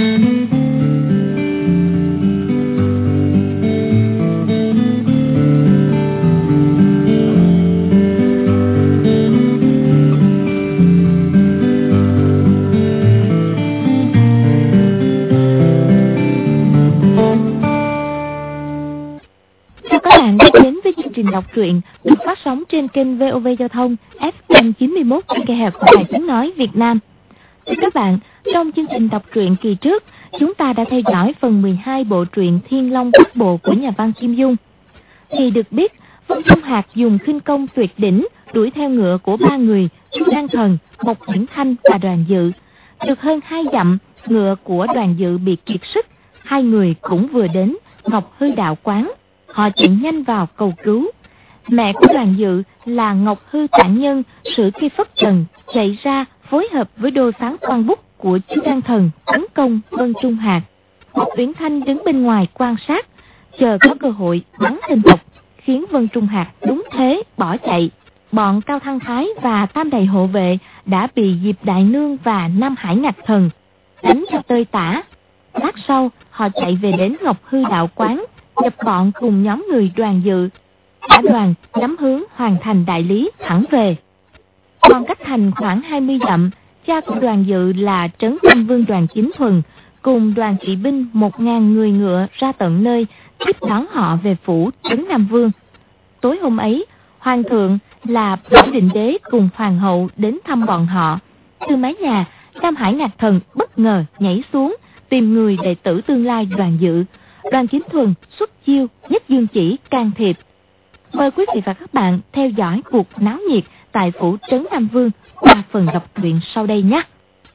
Đọc truyện được phát sóng trên kênh VOV Giao thông FM 91 MHz của Đài Tiếng nói Việt Nam. Thưa các bạn, trong chương trình đọc truyện kỳ trước, chúng ta đã theo dõi phần 12 bộ truyện Thiên Long Bát Bộ của nhà văn Kim Dung. Thì được biết, Vân Trung Hạc dùng khinh công tuyệt đỉnh đuổi theo ngựa của ba người Chu Đăng Thần, Mộc Uyển Thanh và Đoàn Dự. Được hơn 2 dặm, ngựa của Đoàn Dự bị kiệt sức. Hai người cũng vừa đến Ngọc Hư Đạo Quán. Họ chạy nhanh vào cầu cứu. Mẹ của Đoàn Dự là Ngọc Hư Tản Nhân, Sử Kỳ Phất Trần, chạy ra phối hợp với đôi phán quan bút của Chu Đăng Thần tấn công Vân Trung Hạc. Mộc Uyển Thanh đứng bên ngoài quan sát, chờ có cơ hội bắn tên độc, khiến Vân Trung Hạc đúng thế bỏ chạy. Bọn Cao Thăng Thái và Tam Đầy hộ vệ đã bị Diệp Đại Nương và Nam Hải Ngạc Thần đánh cho tơi tả. Lát sau, họ chạy về đến Ngọc Hư Đạo Quán, nhập bọn cùng nhóm người Đoàn Dự. Cả đoàn nhắm hướng Hoàng Thành Đại Lý thẳng về. Còn cách thành khoảng 20 dặm, cha của Đoàn Dự là Trấn Thanh Vương Đoàn Chính Thuần cùng đoàn kỵ binh 1000 người ngựa ra tận nơi tiếp đón họ về phủ Trấn Nam Vương. Tối hôm ấy, Hoàng thượng là Bảo Định Đế cùng Hoàng hậu đến thăm bọn họ. Từ mái nhà, Nam Hải Ngạc Thần bất ngờ nhảy xuống tìm người đệ tử tương lai Đoàn Dự. Đoàn Chính Thuần xuất chiêu nhất dương chỉ can thiệp. Mời quý vị và các bạn theo dõi cuộc náo nhiệt tại phủ Trấn Nam Vương qua phần đọc truyện sau đây nhé.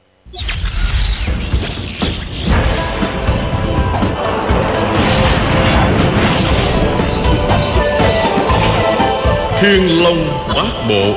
Thiên Long Bát Bộ.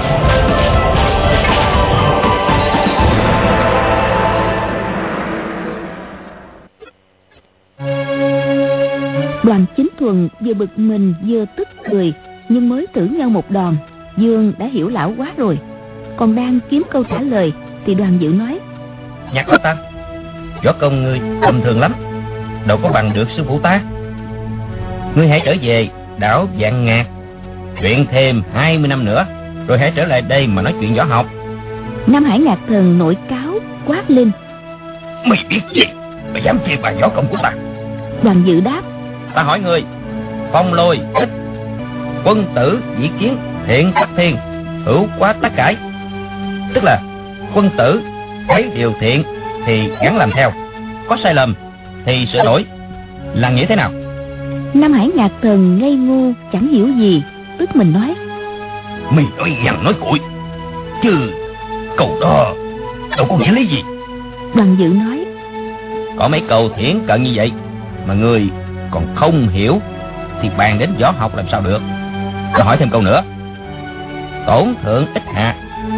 Đoàn Chính Thuần vừa bực mình vừa tức cười, nhưng mới thử nhau một đòn, Dương đã hiểu lão quá rồi. Còn đang kiếm câu trả lời thì Đoàn Dự nói: Nhạc của ta, võ công ngươi tầm thường lắm, đâu có bằng được sư phụ ta. Ngươi hãy trở về đảo Vạn Ngạc, luyện thêm 20 năm nữa, rồi hãy trở lại đây mà nói chuyện võ học. Nam Hải Ngạc Thần nổi cáo quát lên: Mày biết gì mà dám chê bài võ công của ta? Đoàn Dự đáp: Ta hỏi ngươi, phong lôi ích, quân tử dĩ kiến, thiện sát thiên, hữu quá tất cải. Tức là quân tử thấy điều thiện thì gắng làm theo, có sai lầm thì sửa đổi, là nghĩa thế nào? Nam Hải Ngạc Thần ngây ngô chẳng hiểu gì, tức mình nói: Mày nói nhằn nói cuội, chứ câu đó đâu có nghĩa lý gì. Đoàn Dự nói: Có mấy câu thiển cận như vậy mà người còn không hiểu thì bàn đến võ học làm sao được. Tôi hỏi thêm câu nữa: tổn thượng ích hạ,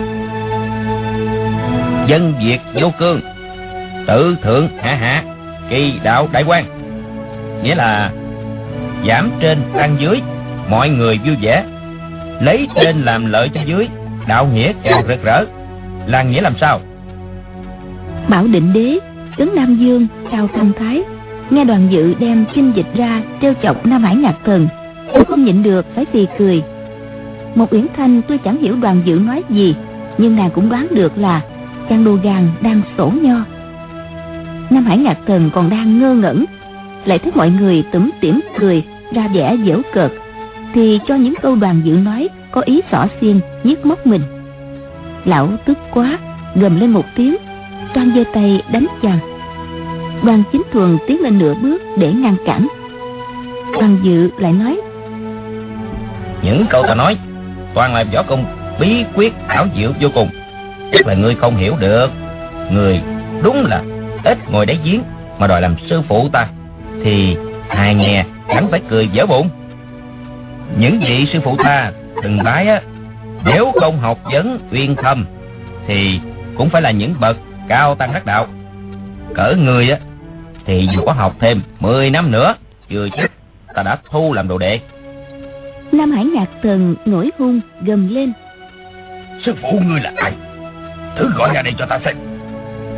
dân việt vô cương, tự thượng hạ hạ, kỳ đạo đại quan. Nghĩa là giảm trên tăng dưới, mọi người vui vẻ, lấy trên làm lợi cho dưới, đạo nghĩa càng rực rỡ. Là nghĩa làm sao? Bảo Định Đế, Trấn Nam Vương, Cao Thăng Thái nghe Đoàn Dự đem kinh dịch ra trêu chọc Nam Hải Ngạc Thần, tôi không nhịn được phải phì cười. Một Uyển Thanh tôi chẳng hiểu Đoàn Dự nói gì, nhưng nàng cũng đoán được là chàng đồ gàn đang sổ nho. Nam Hải Ngạc Thần còn đang ngơ ngẩn, lại thấy mọi người tủm tỉm cười ra vẻ giễu cợt, thì cho những câu Đoàn Dự nói có ý xỏ xiên nhức móc mình. Lão tức quá, gầm lên một tiếng, toan giơ tay đánh chàng. Đoàn Chính Thuần tiến lên nửa bước để ngăn cản. Đoàn Dự lại nói: Những câu ta nói toàn là võ công bí quyết ảo diệu vô cùng, chắc là ngươi không hiểu được. Ngươi đúng là ít ngồi đáy giếng mà đòi làm sư phụ ta, thì ai nghe chẳng phải cười vỡ bụng. Những vị sư phụ ta từng bái á, nếu không học vấn uyên thâm thì cũng phải là những bậc cao tăng đắc đạo. Cỡ người á thì dù có học thêm 10 năm nữa, chưa chắc ta đã thu làm đồ đệ. Nam Hải Ngạc Thần nổi hung gầm lên: Sư phụ ngươi là ai? Thử gọi ra đây cho ta xem.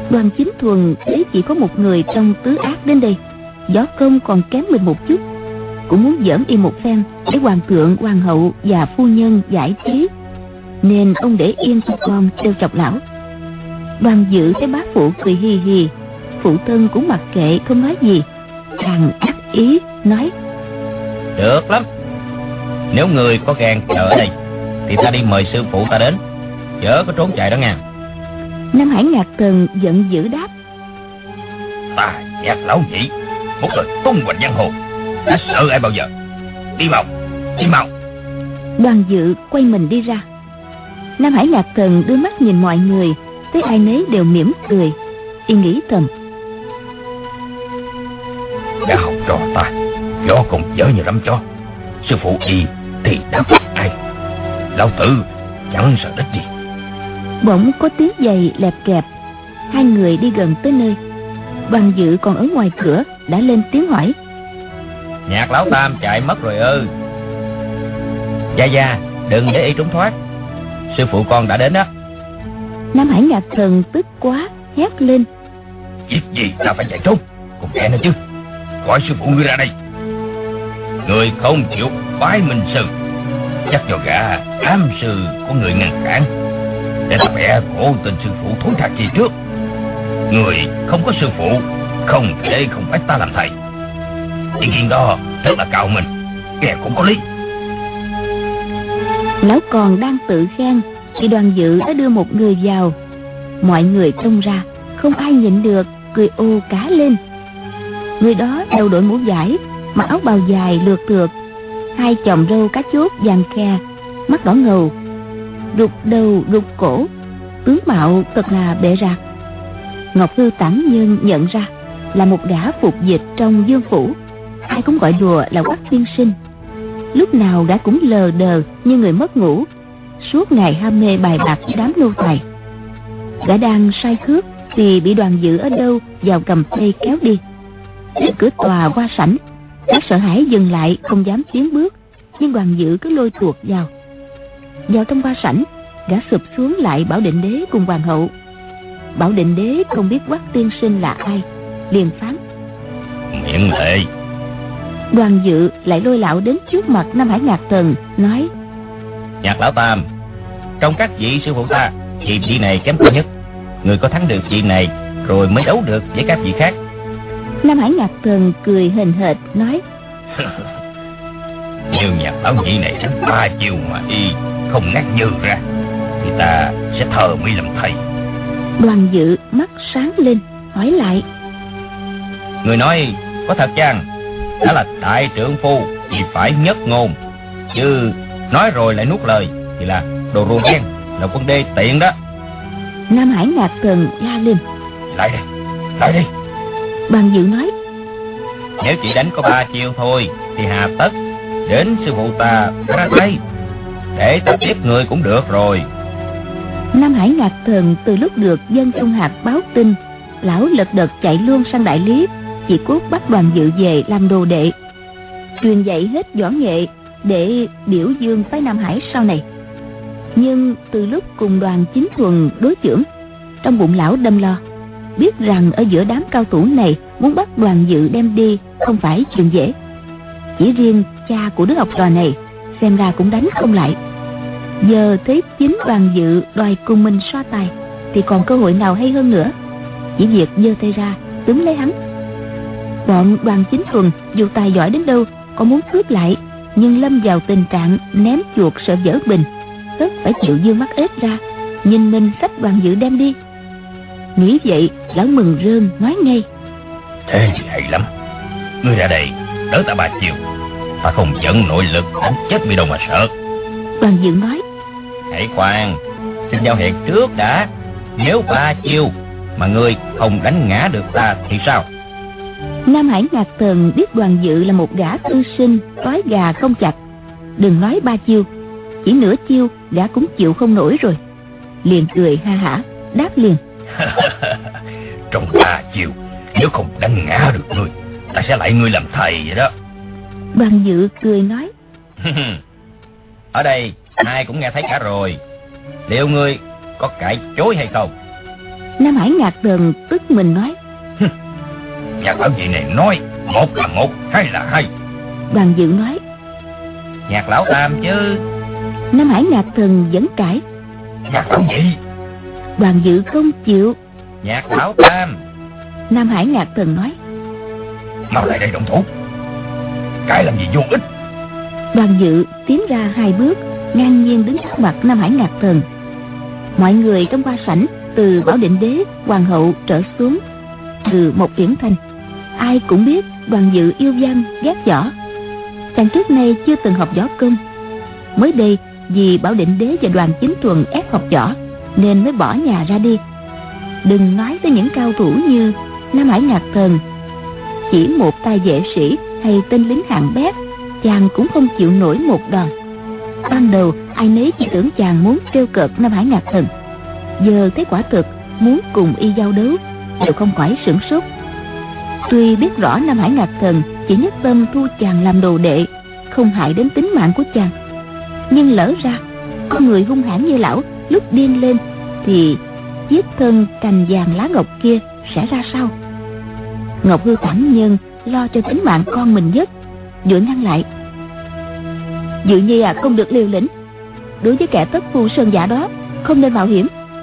Đoàn Chính Thuần thấy chỉ có một người trong tứ ác đến đây, võ công còn kém mình một chút, cũng muốn giỡn y một phen để hoàng thượng, hoàng hậu và phu nhân giải trí, nên ông để yên cho con trêu chọc lão. Đoàn Dự thấy bá phụ cười hì hì, phụ thân cũng mặc kệ không nói gì, càng ác ý nói: Được lắm, nếu người có gan chờ ở đây thì ta đi mời sư phụ ta đến, chớ có trốn chạy đó nha. Nam Hải Ngạc Thần giận dữ đáp: Ta nhạc lão nhị, một lời tung hoành giang hồ, đã sợ ai bao giờ? Đi mau, đi mau. Đoàn Dự quay mình đi ra. Nam Hải Ngạc Thần đưa mắt nhìn mọi người, thấy ai nấy đều mỉm cười, y nghĩ thầm: đã học trò ta võ công dở như lắm chó, sư phụ y thì đã bắt ai? Lão tử chẳng sợ đích gì. Bỗng có tiếng giày lẹp kẹp, hai người đi gần tới nơi. Đoàn Dự còn ở ngoài cửa đã lên tiếng hỏi: Nhạc lão tam chạy mất rồi ư? Gia, đừng để y trốn thoát, sư phụ con đã đến đó. Nam Hải Ngạc Thần tức quá, hét lên: Việc gì ta phải chạy trốn, còn kẻ nữa chứ? Gọi sư phụ ngươi ra đây. Người không chịu bái minh sư, chắc do gã ám sư của người ngăn cản, để ta bẻ cổ tên sư phụ thối tha chi trước. Người không có sư phụ, không thể không phải ta làm thầy. Ý kiến đó rất là cao mình, nghe cũng có lý. Lão còn đang tự khen thì Đoàn Dự đã đưa một người vào. Mọi người trông ra, không ai nhịn được, cười ô cá lên. Người đó đầu đội mũ vải, mặc áo bào dài lượt thượt, hai chòm râu cá chốt vàng khe, mắt đỏ ngầu, rụt đầu rụt cổ, tướng mạo thật là bệ rạc. Ngọc Hư Tản Nhân nhận ra là một gã phục dịch trong Dương phủ, ai cũng gọi đùa là Quách tiên sinh. Lúc nào gã cũng lờ đờ như người mất ngủ, suốt ngày ham mê bài bạc với đám nô tài. Gã đang say khướt thì bị Đoàn Dự ở đâu vào cầm tay kéo đi. Đến cửa tòa qua sảnh, gã sợ hãi dừng lại không dám tiến bước, nhưng Đoàn Dự cứ lôi tuột vào. Vào trong qua sảnh, gã sụp xuống lại Bảo Định Đế cùng hoàng hậu. Bảo Định Đế không biết Quách tiên sinh là ai, liền phán: Miễn lệ. Đoàn Dự lại lôi lão đến trước mặt Nam Hải Ngạc Thần, nói: Nhạc lão tam, trong các vị sư phụ ta thì vị này kém cỏi nhất. Người có thắng được vị này rồi mới đấu được với các vị khác. Nam Hải Ngạc Thần cười hềnh hệt nói: Nếu Nhạc lão nhị này đánh 3 chiêu mà y không ngắt nhừ ra thì ta sẽ thờ mi làm thầy. Đoàn Dự mắt sáng lên hỏi lại: Người nói có thật chăng? Đã là đại trượng phu thì phải nhất ngôn, chứ nói rồi lại nuốt lời thì là đồ ruồng đen, là quân đê tiện đó. Nam Hải Ngạc Thần la lên: Lại đây, lại đây. Đoàn Dự nói: Nếu chỉ đánh có 3 chiêu thôi thì hà tất đến sư phụ ta ra tay, để ta tiếp người cũng được rồi. Nam Hải Ngạc Thần từ lúc được Dân Trung Hạc báo tin, lão lật đật chạy luôn sang Đại Lý, chỉ cốt bắt Đoàn Dự về làm đồ đệ, truyền dạy hết võ nghệ để biểu dương phái Nam Hải sau này. Nhưng từ lúc cùng Đoàn Chính Thuần đối chưởng, trong bụng lão đâm lo, biết rằng ở giữa đám cao thủ này muốn bắt Đoàn Dự đem đi không phải chuyện dễ. Chỉ riêng cha của đứa học trò này xem ra cũng đánh không lại. Giờ thấy chính Đoàn Dự đòi cùng mình so tài thì còn cơ hội nào hay hơn nữa. Chỉ việc giơ tay ra túm lấy hắn. Bọn Đoàn Chính Thuần dù tài giỏi đến đâu có muốn cướp lại, nhưng lâm vào tình trạng ném chuột sợ vỡ bình, tất phải chịu dương mắt ếch ra, nhìn mình xách Đoàn Dự đem đi. Nghĩ vậy lão mừng rơn nói ngay: Thế thì hay lắm, ngươi ra đây đỡ ta 3 chiều, ta không dẫn nội lực đánh chết bị đâu mà sợ. Đoàn Dự nói: Hãy khoan, xin giao hẹn trước đã. Nếu 3 chiêu mà ngươi không đánh ngã được ta thì sao? Nam Hải Ngạc Thần biết Đoàn Dự là một gã tư sinh trói gà không chặt, đừng nói 3 chiêu, chỉ nửa chiêu gã cũng chịu không nổi rồi. Liền cười ha hả đáp liền: Trong 3 chiêu nếu không đánh ngã được ngươi, ta sẽ lại ngươi làm thầy vậy đó. Đoàn Dự cười nói: Ở đây ai cũng nghe thấy cả rồi, liệu ngươi có cãi chối hay không? Nam Hải Ngạc Thần tức mình nói: Nhạc lão nhị này nói một là một, hai là hai. Đoàn Dự nói: Nhạc lão tam chứ. Nam Hải Ngạc Thần vẫn cãi: Nhạc lão nhị. Đoàn Dự không chịu: Nhạc lão tam. Nam Hải Ngạc Thần nói: Mau lại đây động thủ, cái làm gì vô ích. Đoàn Dự tiến ra 2 bước, ngang nhiên đứng trước mặt Nam Hải Ngạc Thần. Mọi người trong hoa sảnh, từ Bảo Định Đế, Hoàng hậu trở xuống, từ Một Uyển Thành, ai cũng biết Đoàn Dự yêu văn ghét võ. Chàng trước nay chưa từng học võ công, mới đây vì Bảo Định Đế và Đoàn Chính Thuần ép học võ nên mới bỏ nhà ra đi. Đừng nói tới những cao thủ như Nam Hải Ngạc Thần, chỉ một tay vệ sĩ hay tên lính hạng bét, chàng cũng không chịu nổi một đòn. Ban đầu ai nấy chỉ tưởng chàng muốn trêu cợt Nam Hải Ngạc Thần, giờ thấy quả thực muốn cùng y giao đấu, đều không khỏi sửng sốt. Tuy biết rõ Nam Hải Ngạc Thần chỉ nhất tâm thu chàng làm đồ đệ, không hại đến tính mạng của chàng, nhưng lỡ ra con người hung hãn như lão lúc điên lên thì chiếc thân cành vàng lá ngọc kia sẽ ra sao? Ngọc Hư Quảng Nhân lo cho tính mạng con mình nhất, vội ngăn lại: Dự Nhi không được liều lĩnh, đối với kẻ tất phu sơn giả đó không nên mạo hiểm.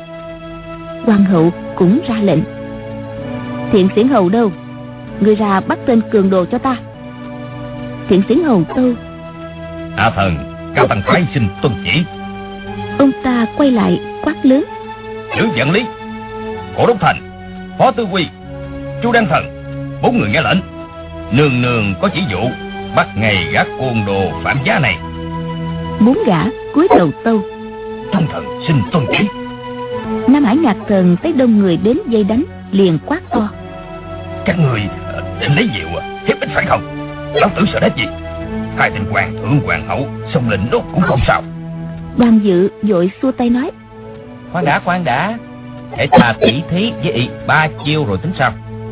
Hoàng hậu cũng ra lệnh: Thiện Xiển Hầu đâu? Người ra bắt tên cường đồ cho ta. Thiện Xiển Hầu tâu: Hạ thần Cao Tăng Thái xin tuân chỉ. Ông ta quay lại quát lớn: Chữ Vạn Lý, Cổ Đốc Thành, Phó Tư Quy, Chu Đăng Thần, 4 người nghe lệnh. Nương nương có chỉ dụ bắt ngay gác côn đồ phạm giá này. 4 gã cúi đầu tâu: Trung thần xin tuân chỉ. Nam Hải Ngạc Thần thấy đông người đến vây đánh, liền quát to: Các người định lấy diệu hiếp ích phải không? Lão tử sợ đét gì? 2 tên hoàng thượng hoàng hậu xông lệnh đốt cũng không sao. Đoàn Dự vội xua tay nói: Khoan đã, để ta tỉ thí với y 3 chiêu rồi tính sao.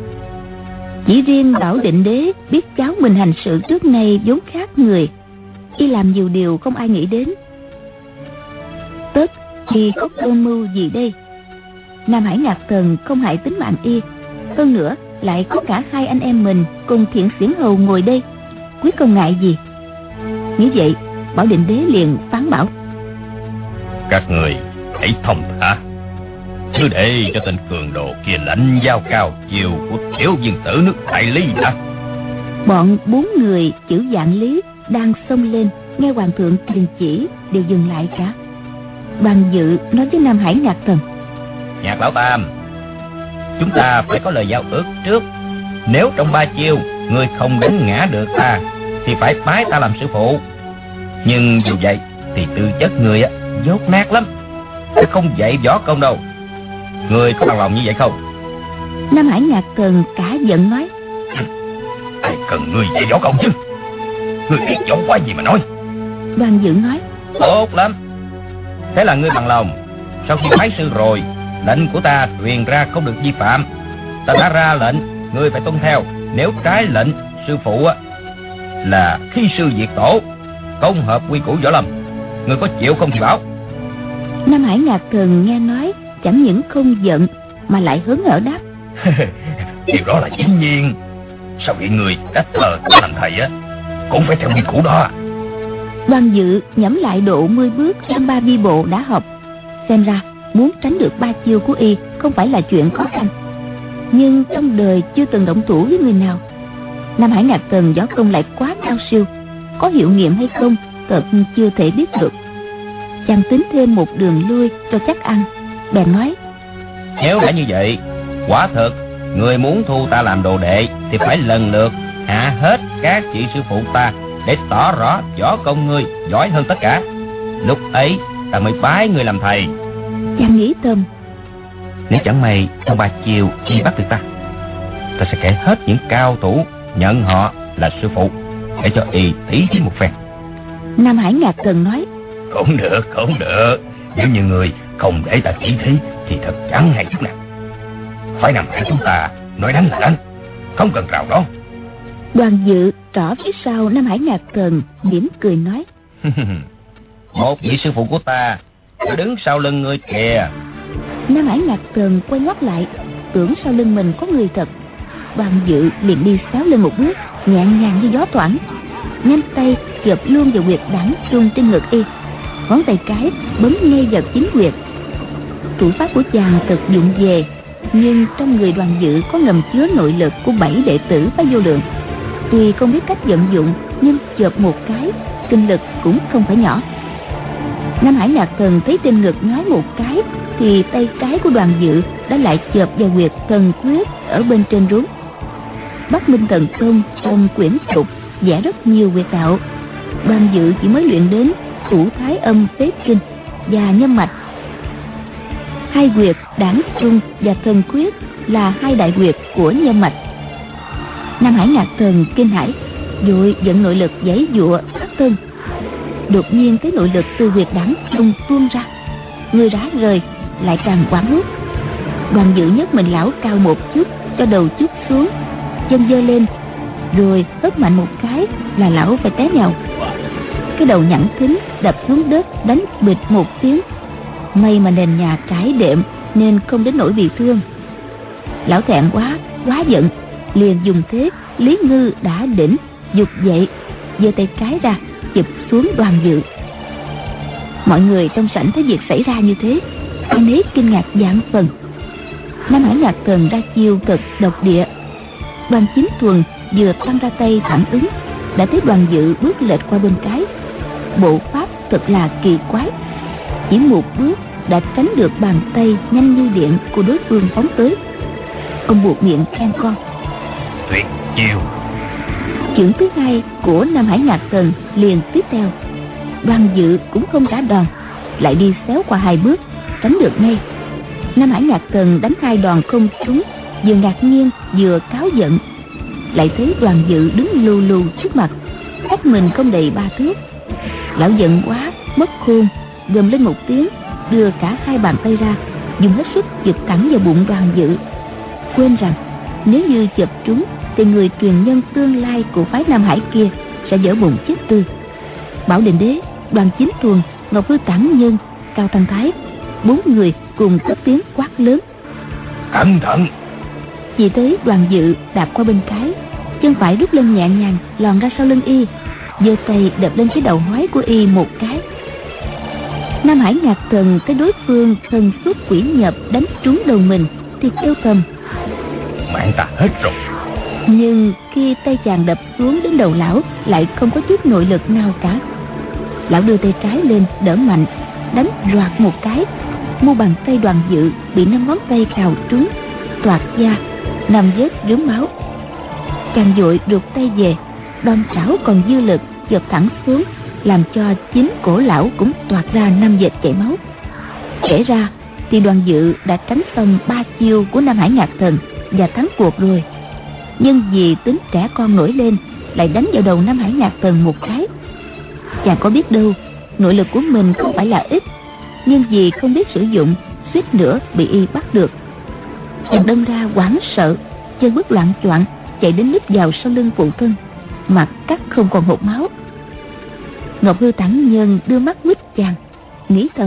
Chỉ riêng Bảo Định Đế biết cháu mình hành sự trước nay vốn khác người, y làm nhiều điều không ai nghĩ đến. Tất y có cơ mưu gì đây? Nam Hải Ngạc Thần không hại tính mạng y, hơn nữa lại có cả 2 anh em mình cùng Thiện Xiển Hầu ngồi đây, quyết không ngại gì. Như vậy Bảo Định Đế liền phán bảo: Các người hãy thông thả, cứ để cho tên cường đồ kia lãnh giao cao chiều của tiểu viên tử nước Đại Lý đã. Bọn 4 người chữ Vạn Lý đang xông lên, nghe hoàng thượng truyền chỉ đều dừng lại cả. Đoàn Dự nói với Nam Hải Ngạc Thần: Nhạc lão tam, chúng ta phải có lời giao ước trước. Nếu trong 3 chiêu ngươi không đánh ngã được ta thì phải bái ta làm sư phụ. Nhưng dù vậy thì tư chất ngươi dốt nát lắm, ta không dạy võ công đâu. Ngươi có bằng lòng như vậy không? Nam Hải Ngạc Thần cả giận nói: Ai cần ngươi dạy võ công chứ? Ngươi biết võ quá gì mà nói. Đoàn Dự nói: Tốt lắm. Thế là ngươi bằng lòng. Sau khi bái sư rồi, lệnh của ta truyền ra không được vi phạm. Ta đã ra lệnh, ngươi phải tuân theo. Nếu trái lệnh, sư phụ là khi sư diệt tổ, không hợp quy củ võ lâm. Ngươi có chịu không thì bảo. Nam Hải Ngạc Thần nghe nói chẳng những không giận mà lại hớn hở đáp: Điều đó là dĩ nhiên. Sau khi người đã thờ ta làm thầy cũng phải theo quy củ đó. Đoàn Dự nhẩm lại độ 10 bước trong 3 vi bộ đã học, xem ra muốn tránh được 3 chiêu của y không phải là chuyện khó khăn. Nhưng trong đời chưa từng động thủ với người nào. Nam Hải Ngạc Thần võ công lại quá cao siêu, có hiệu nghiệm hay không thật chưa thể biết được. Chàng tính thêm một đường lui cho chắc ăn, bèn nói: Nếu đã như vậy, quả thật người muốn thu ta làm đồ đệ thì phải lần lượt hạ hết các vị sư phụ ta, để tỏ rõ võ công ngươi giỏi hơn tất cả. Lúc ấy ta mới bái ngươi làm thầy. Chàng nghĩ thầm: Nếu chẳng may trong 3 chiều y bắt được ta sẽ kể hết những cao thủ nhận họ là sư phụ, để cho y tỉ thí một phen. Nam Hải Ngạc Thần nói: Không được. Nếu như người không để ta tỉ thí thì thật chẳng hay chút nào. Phải nằm hẳn chúng ta nói đánh là đánh, không cần rào đó. Đoàn Dự trỏ phía sau Nam Hải Ngạc Thần, mỉm cười nói: Một vị sư phụ của ta đã đứng sau lưng ngươi kìa. Nam Hải Ngạc Thần quay ngoắt lại, tưởng sau lưng mình có người thật. Đoàn Dự liền đi xéo lên một bước, nhẹ nhàng như gió thoảng, nhanh tay chộp luôn vào huyệt đảng trung trên ngực y, ngón tay cái bấm ngay vào chính huyệt. Thủ pháp của chàng thật dụng về, nhưng trong người Đoàn Dự có ngầm chứa nội lực của 7 đệ tử Phái Vô Lượng. Tuy không biết cách vận dụng, nhưng chộp một cái, kinh lực cũng không phải nhỏ. Nam Hải Ngạc Thần thấy trên ngực nhói một cái, thì tay trái của Đoàn Dự đã lại chộp vào huyệt thần quyết ở bên trên rốn. Bắc Minh Thần Công trong quyển trục vẽ rất nhiều huyệt đạo. Đoàn Dự chỉ mới luyện đến Thủ Thái Âm Phế Kinh và Nhâm Mạch. Hai huyệt đảng trung và thần quyết là hai đại huyệt của Nhâm Mạch. Nam Hải Ngạc Thần kinh hãi, vội vận nội lực giãy giụa thoát thân. Đột nhiên cái nội lực từ huyệt đảng trung tuôn ra, người rã rời, lại càng hoảng hốt. Đoàn Dự nhấc mình lão cao một chút, cho đầu chút xuống, chân giơ lên, rồi hất mạnh một cái là lão phải té nhào. Cái đầu nhẵn thính đập xuống đất, đánh bịch một tiếng. May mà nền nhà trải đệm nên không đến nỗi bị thương. Lão thẹn quá giận, liền dùng thế Lý Ngư đã đỉnh, giục dậy, giơ tay trái ra chụp xuống Đoàn Dự. Mọi người trong sảnh thấy việc xảy ra như thế, ai nấy kinh ngạc vạn phần. Nam Hải Ngạc Thần ra chiêu cực độc địa. Đoàn Chính Thuần vừa tăng ra tay phản ứng, đã thấy Đoàn Dự bước lệch qua bên trái. Bộ pháp thật là kỳ quái, chỉ một bước đã tránh được bàn tay nhanh như điện của đối phương phóng tới. Ông buộc miệng khen con: tuyệt chiêu. Chưởng thứ hai của Nam Hải Ngạc Thần liền tiếp theo. Đoàn Dự cũng không trả đòn, lại đi xéo qua hai bước, tránh được ngay. Nam Hải Ngạc Thần đánh hai đòn không trúng, vừa ngạc nhiên vừa cáu giận. Lại thấy Đoàn Dự đứng lù lù trước mặt, cách mình không đầy 3 thước. Lão giận quá mất khôn, gầm lên một tiếng, đưa cả hai bàn tay ra, dùng hết sức chụp thẳng vào bụng Đoàn Dự. Quên rằng nếu như chụp trúng thì người truyền nhân tương lai của phái Nam Hải kia sẽ vỡ bụng chết tươi. Bảo Định Đế, Đoàn Chính Thuần, Ngọc Hư Tản Nhân, Cao Tăng Thái, 4 người cùng cất tiếng quát lớn: Cẩn thận! Chỉ thấy Đoàn Dự đạp qua bên trái, chân phải rút lên nhẹ nhàng lòn ra sau lưng y, giơ tay đập lên cái đầu hói của y một cái. Nam Hải Ngạc Thần thấy đối phương thần xuất quỷ nhập đánh trúng đầu mình thì kêu thầm: Mạng ta hết rồi. Nhưng khi tay chàng đập xuống đến đầu lão, lại không có chút nội lực nào cả. Lão đưa tay trái lên đỡ mạnh, đánh roạt một cái, mu bàn tay Đoàn Dự bị 5 ngón tay cào trúng, toạc da, nằm vết rướm máu. Chàng vội rụt tay về, đòn trảo còn dư lực chộp thẳng xuống, làm cho chính cổ lão cũng toạc ra 5 vệt chảy máu. Kể ra thì Đoàn Dự đã tránh xong 3 chiêu của Nam Hải Ngạc Thần và thắng cuộc rồi. Nhưng vì tính trẻ con nổi lên, lại đánh vào đầu Nam Hải Ngạc Thần một cái. Chàng có biết đâu, nội lực của mình không phải là ít, nhưng vì không biết sử dụng, suýt nữa bị y bắt được. Chàng đâm ra hoảng sợ, chân bước loạn choạng chạy đến núp vào sau lưng phụ thân, mặt cắt không còn hột máu. Ngọc Hư Tản Nhân đưa mắt quýt chàng, nghĩ thầm: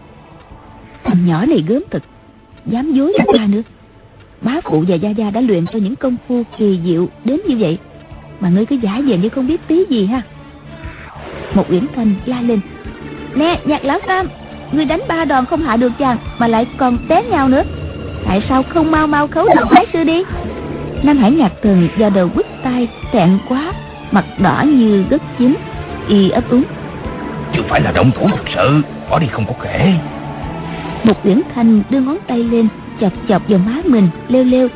thằng nhỏ này gớm thật, dám dối cả ta nữa. Bá phụ và gia gia đã luyện cho những công phu kỳ diệu đến như vậy, mà ngươi cứ giả vờ như không biết tí gì ha. Một Uyển Thanh la lên: Nè Nhạc Lão Tam, ngươi đánh 3 đòn không hạ được chàng, mà lại còn té nhau nữa, tại sao không mau khấu đầu Thái sư đi? Nam Hải Ngạc Thần do đầu quýt tai, thẹn quá, mặt đỏ như gất chín, y ấp úng: Chưa phải là động thủ thực sự, bỏ đi không có kể. Một Uyển Thanh đưa ngón tay lên chọc vào má mình, lêu lêu: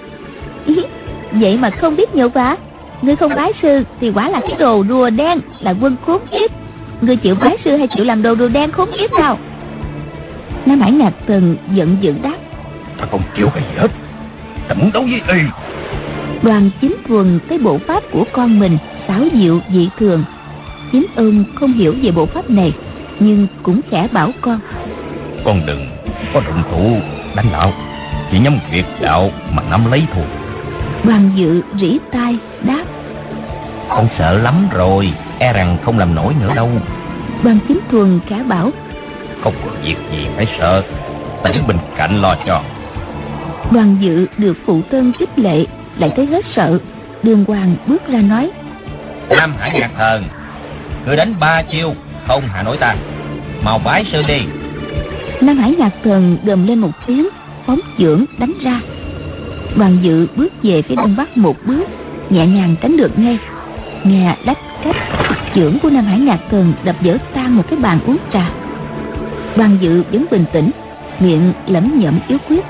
Vậy mà không biết nhục hả? Ngươi không bái sư thì quả là cái đồ rùa đen, là quân khốn kiếp. Ngươi chịu bái sư hay chịu làm đồ rùa đen khốn kiếp nào? Nam Hải Ngạc Thần giận dữ đáp: Ta không chịu cái gì hết, ta muốn đấu với y. Đoàn Chính Thuần thấy bộ pháp của con mình xảo diệu dị thường. Chính ông không hiểu về bộ pháp này, nhưng cũng khẽ bảo con: Con đừng có động thủ đánh lão, chỉ nhắm huyệt đạo mà nắm lấy thôi. Đoàn Dự rỉ tai đáp: Con sợ lắm rồi, e rằng không làm nổi nữa đâu. Đoàn Chính Thuần khẽ bảo: Không có việc gì phải sợ, ta đứng bên cạnh lo cho. Đoàn Dự được phụ thân khích lệ, lại thấy hết sợ. Đường Hoàng bước ra nói: Nam Hải Ngạc Thần, ngươi đánh 3 chiêu không hạ nổi ta, mau bái sư đi. Nam Hải Ngạc Thần gầm lên một tiếng, phóng chưởng đánh ra. Đoàn Dự bước về phía đông bắc một bước, nhẹ nhàng tránh được ngay. Nghe lách cách, chưởng của Nam Hải Ngạc Thần đập vỡ tan một cái bàn uống trà. Đoàn Dự vẫn bình tĩnh, miệng lẩm nhẩm yếu quyết: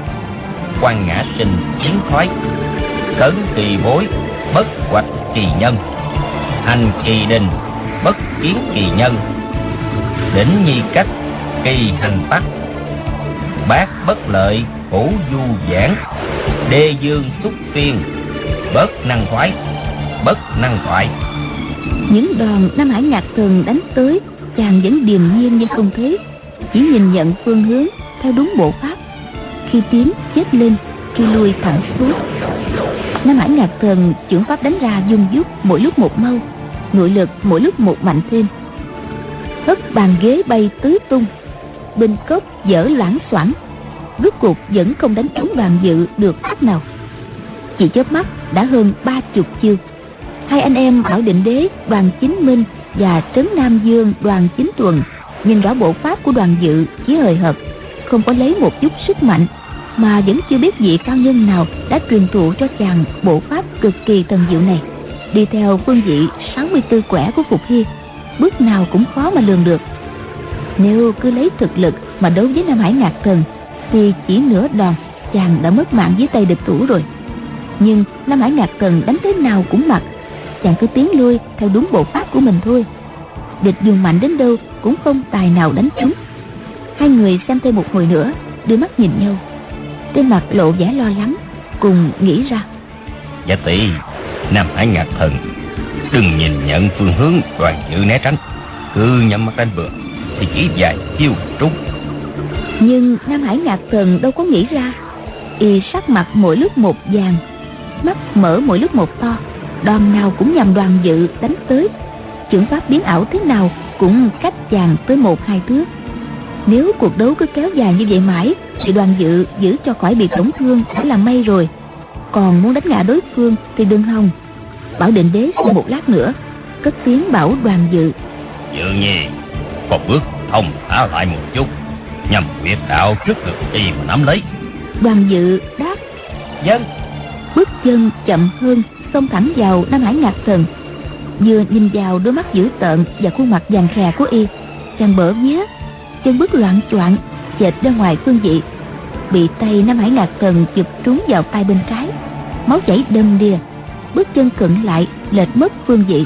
Quan ngã sinh chiến thoái, cấn kỳ bối, bất hoạch kỳ nhân, hành kỳ đình, bất kiến kỳ nhân, đỉnh nhi cách, kỳ hành tắc, bát bất lợi, hữu du giảng, đê dương xúc phiên, bất năng thoái, bất năng thoại. Những đòn Nam Hải Ngạc Thần đánh tới, chàng vẫn điềm nhiên như không thấy, chỉ nhìn nhận phương hướng theo đúng bộ pháp. Khi tiến chết lên, khi lui thẳng xuống. Nam Hải Ngạc Thần chưởng pháp đánh ra dung dút, mỗi lúc một mau, nội lực mỗi lúc một mạnh thêm. Hất bàn ghế bay tứ tung, bình cốc dở loảng xoảng, rốt cuộc vẫn không đánh trúng Đoàn Dự được phát nào. Chỉ chớp mắt đã hơn 30 chiêu. Hai anh em Bảo Định Đế Đoàn Chính Minh và Trấn Nam Dương Đoàn Chính Tuần nhìn rõ bộ pháp của Đoàn Dự chỉ hời hợt, không có lấy một chút sức mạnh, mà vẫn chưa biết vị cao nhân nào đã truyền thụ cho chàng bộ pháp cực kỳ thần diệu này. Đi theo phương vị 64 quẻ của Phục Hy, bước nào cũng khó mà lường được. Nếu cứ lấy thực lực mà đấu với Nam Hải Ngạc Thần thì chỉ nửa đòn chàng đã mất mạng dưới tay địch thủ rồi. Nhưng Nam Hải Ngạc Thần đánh thế nào cũng mặc, chàng cứ tiến lui theo đúng bộ pháp của mình thôi. Địch dùng mạnh đến đâu cũng không tài nào đánh trúng. Hai người xem thêm một hồi nữa, đưa mắt nhìn nhau, trên mặt lộ vẻ lo lắng, cùng nghĩ ra: Giả tỷ Nam Hải Ngạc Thần đừng nhìn nhận phương hướng Đoàn Dự né tránh, cứ nhắm mắt đánh vừa thì chỉ vài chiêu trúng. Nhưng Nam Hải Ngạc Thần đâu có nghĩ ra. Y sắc mặt mỗi lúc một vàng, mắt mở mỗi lúc một to, đòn nào cũng nhằm Đoàn Dự đánh tới. Chưởng pháp biến ảo thế nào cũng cách chàng tới 1-2 thước. Nếu cuộc đấu cứ kéo dài như vậy mãi thì Đoàn Dự giữ cho khỏi bị tổn thương đã là may rồi. Còn muốn đánh ngã đối phương thì đừng hòng. Bảo Định Đế sau một lát nữa cất tiếng bảo Đoàn Dự: Dự nhi, một bước thông thả lại một chút, nhằm huyệt đạo trước ngực y mà nắm lấy. Đoàn Dự đáp: Vâng. Bước chân chậm hơn, xông thẳng vào Nam Hải Ngạc Thần. Vừa nhìn vào đôi mắt dữ tợn và khuôn mặt vàng khè của y, chàng bở vía, chân bước loạng choạng chệch ra ngoài phương vị, bị tay Nam Hải Ngạc Thần chụp trúng vào tay bên trái, máu chảy đầm đìa, bước chân khựng lại, lệch mất phương vị.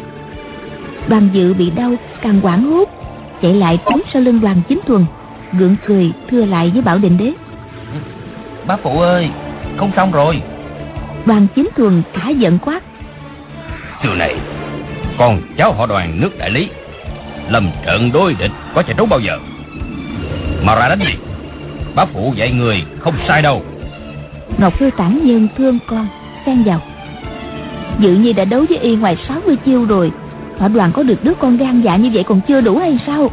Đoàn Dự bị đau càng hoảng hốt, chạy lại trốn sau lưng Đoàn Chính Thuần, gượng cười thưa lại với Bảo Định Đế: Bá phụ ơi, không xong rồi. Đoàn Chính Thuần cả giận quát: Xưa này con cháu họ Đoàn nước Đại Lý lâm trận đối địch có chạy trốn bao giờ? Mà ra đánh đi, bá phụ dạy người không sai đâu. Ngọc Hư Tản Nhân thương con xen vào: Dự nhi đã đấu với y ngoài 60 chiêu rồi, họ Đoàn có được đứa con gan dạ như vậy còn chưa đủ hay sao?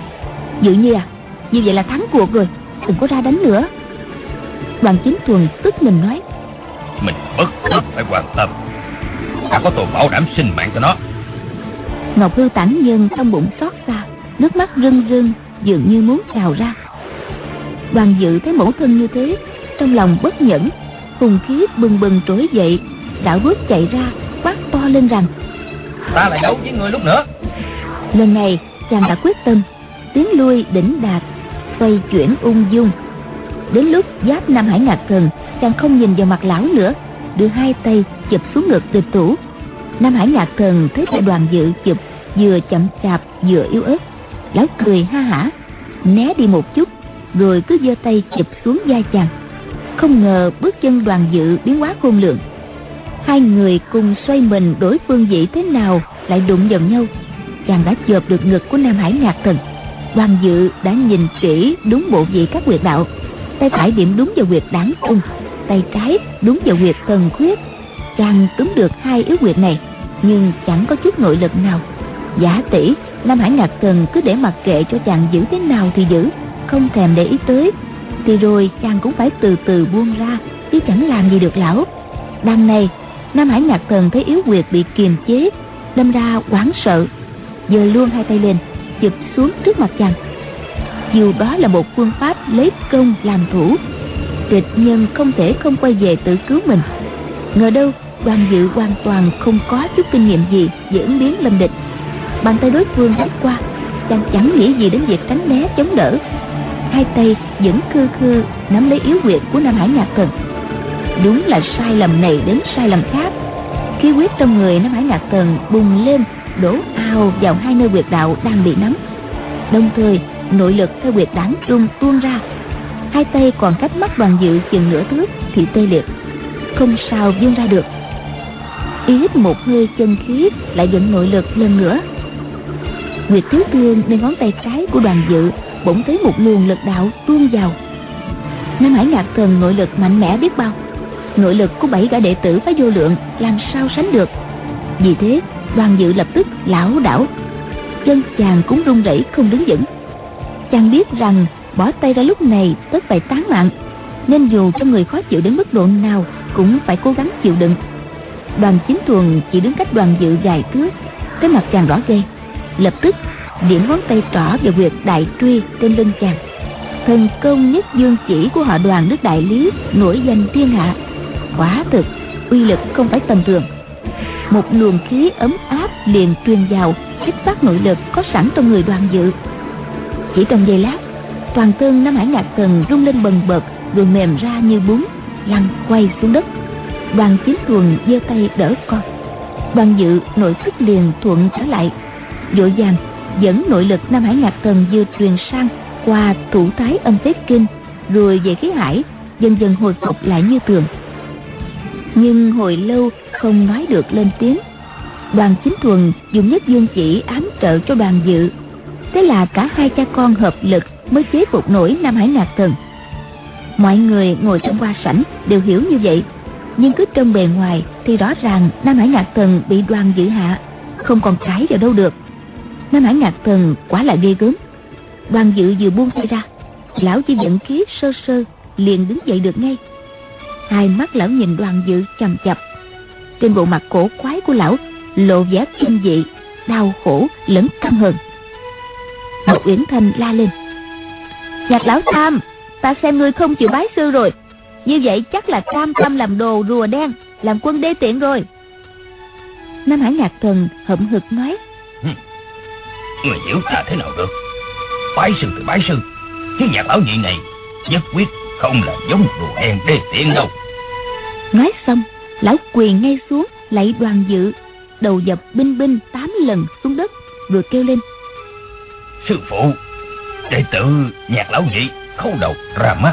Dự nhi à, như vậy là thắng cuộc rồi, đừng có ra đánh nữa. Đoàn Chính Thuần tức mình nói: Mình bất cứ phải quan tâm, đã có tôi bảo đảm sinh mạng cho nó. Ngọc Hư Tản Nhân trong bụng xót xa, nước mắt rưng rưng dường như muốn trào ra. Đoàn Dự thấy mẫu thân như thế, trong lòng bất nhẫn, hùng khí bừng bừng trỗi dậy, đảo bước chạy ra quát to lên rằng: Ta lại đấu với người lúc nữa. Lần này chàng đã quyết tâm, tiến lui đỉnh đạt, xoay chuyển ung dung. Đến lúc giáp Nam Hải Ngạc Thần, chàng không nhìn vào mặt lão nữa, đưa hai tay chụp xuống ngực địch thủ. Nam Hải Ngạc Thần thấy tay Đoàn Dự chụp vừa chậm chạp vừa yếu ớt, lão cười ha hả, né đi một chút, rồi cứ giơ tay chụp xuống vai chàng. Không ngờ bước chân Đoàn Dự biến hóa khôn lường, hai người cùng xoay mình đổi phương vị thế nào lại đụng vào nhau. Chàng đã chộp được ngực của Nam Hải Ngạc Thần. Đoàn Dự đã nhìn kỹ đúng bộ vị các huyệt đạo, tay phải điểm đúng vào huyệt Đảng Cung, tay trái đúng vào huyệt Thần Khuyết. Chàng túm được hai yếu huyệt này, nhưng chẳng có chút nội lực nào. Giả tỷ Nam Hải Ngạc Thần cứ để mặc kệ cho chàng giữ thế nào thì giữ, không thèm để ý tới, thì rồi chàng cũng phải từ từ buông ra, chứ chẳng làm gì được lão. Đằng này Nam Hải Ngạc Thần thấy Yếu Quyệt bị kiềm chế, đâm ra hoảng sợ, giơ luôn hai tay lên chụp xuống trước mặt chàng. Dù đó là một phương pháp lấy công làm thủ, địch nhân không thể không quay về tự cứu mình. Ngờ đâu Đoàn Dự hoàn toàn không có chút kinh nghiệm gì về ứng biến lâm địch. Bàn tay đối phương đánh qua, chàng chẳng nghĩ gì đến việc tránh né chống đỡ, hai tay vẫn khư khư nắm lấy Yếu Quyệt của Nam Hải Ngạc Thần. Đúng là sai lầm này đến sai lầm khác, khí huyết trong người Nam Hải Ngạc Thần bùng lên, đổ ào vào hai nơi huyệt đạo đang bị nắm. Đồng thời nội lực theo huyệt đảng trung tuôn ra, hai tay còn cách mắt Đoàn Dự chừng nửa thước thì tê liệt, không sao vươn ra được. Y hít một hơi chân khí, lại vận nội lực lần nữa. Huyệt thiếu thương nơi ngón tay cái của Đoàn Dự bỗng thấy một luồng lực đạo tuôn vào. Nam Hải Ngạc Thần nội lực mạnh mẽ biết bao, nội lực của 7 gã đệ tử Phái Vô Lượng làm sao sánh được. Vì thế Đoàn Dự lập tức lảo đảo, chân chàng cũng run rẩy không đứng vững. Chàng biết rằng bỏ tay ra lúc này tất phải tán mạng, nên dù trong người khó chịu đến mức độ nào cũng phải cố gắng chịu đựng. Đoàn Chính Thuần chỉ đứng cách Đoàn Dự vài thước, cái mặt chàng đỏ gay, lập tức điểm ngón tay trỏ vào huyệt đại truy trên lưng chàng. Thần công nhất dương chỉ của họ Đoàn nước Đại Lý nổi danh thiên hạ, quả thực uy lực không phải tầm thường. Một luồng khí ấm áp liền truyền vào, kích phát nội lực có sẵn trong người Đoàn Dự. Chỉ trong giây lát, toàn thân Nam Hải Ngạc Thần rung lên bần bật, rồi mềm ra như bún, lăn quay xuống đất. Đoàn Chính Thuần giơ tay đỡ con. Đoàn Dự nội thức liền thuận trở lại, vội vàng dẫn nội lực Nam Hải Ngạc Thần vừa truyền sang qua thủ thái âm phế kinh, rồi về khí hải, dần dần hồi phục lại như thường. Nhưng hồi lâu không nói được lên tiếng. Đoàn Chính Thuần dùng nhất dương chỉ ám trợ cho Đoàn Dự, thế là cả hai cha con hợp lực mới chế phục nổi Nam Hải Ngạc Thần. Mọi người ngồi trong hoa sảnh đều hiểu như vậy, nhưng cứ trong bề ngoài thì rõ ràng Nam Hải Ngạc Thần bị Đoàn Dự hạ, không còn cãi vào đâu được. Nam Hải Ngạc Thần quả là ghê gớm. Đoàn Dự vừa buông tay ra, lão chỉ vận khí sơ sơ liền đứng dậy được ngay. Hai mắt lão nhìn Đoàn Dự chằm chằm, trên bộ mặt cổ quái của lão lộ vẻ kinh dị, đau khổ lẫn căm hờn. Một Uyển Thanh la lên: Nhạc lão Tam, ta xem ngươi không chịu bái sư rồi, như vậy chắc là cam tâm làm đồ rùa đen, làm quân đê tiện rồi. Nam Hải Ngạc Thần hậm hực nói: Người hiểu ta thế nào được? Bái sư thì bái sư, chứ Nhạc lão nhị này nhất quyết không là giống đồ hèn đê tiện đâu. Nói xong, lão quỳ ngay xuống lạy Đoàn Dự, đầu dập binh binh 8 lần xuống đất, rồi kêu lên: Sư phụ, đệ tử Nhạc lão nhị khấu đầu ra mắt.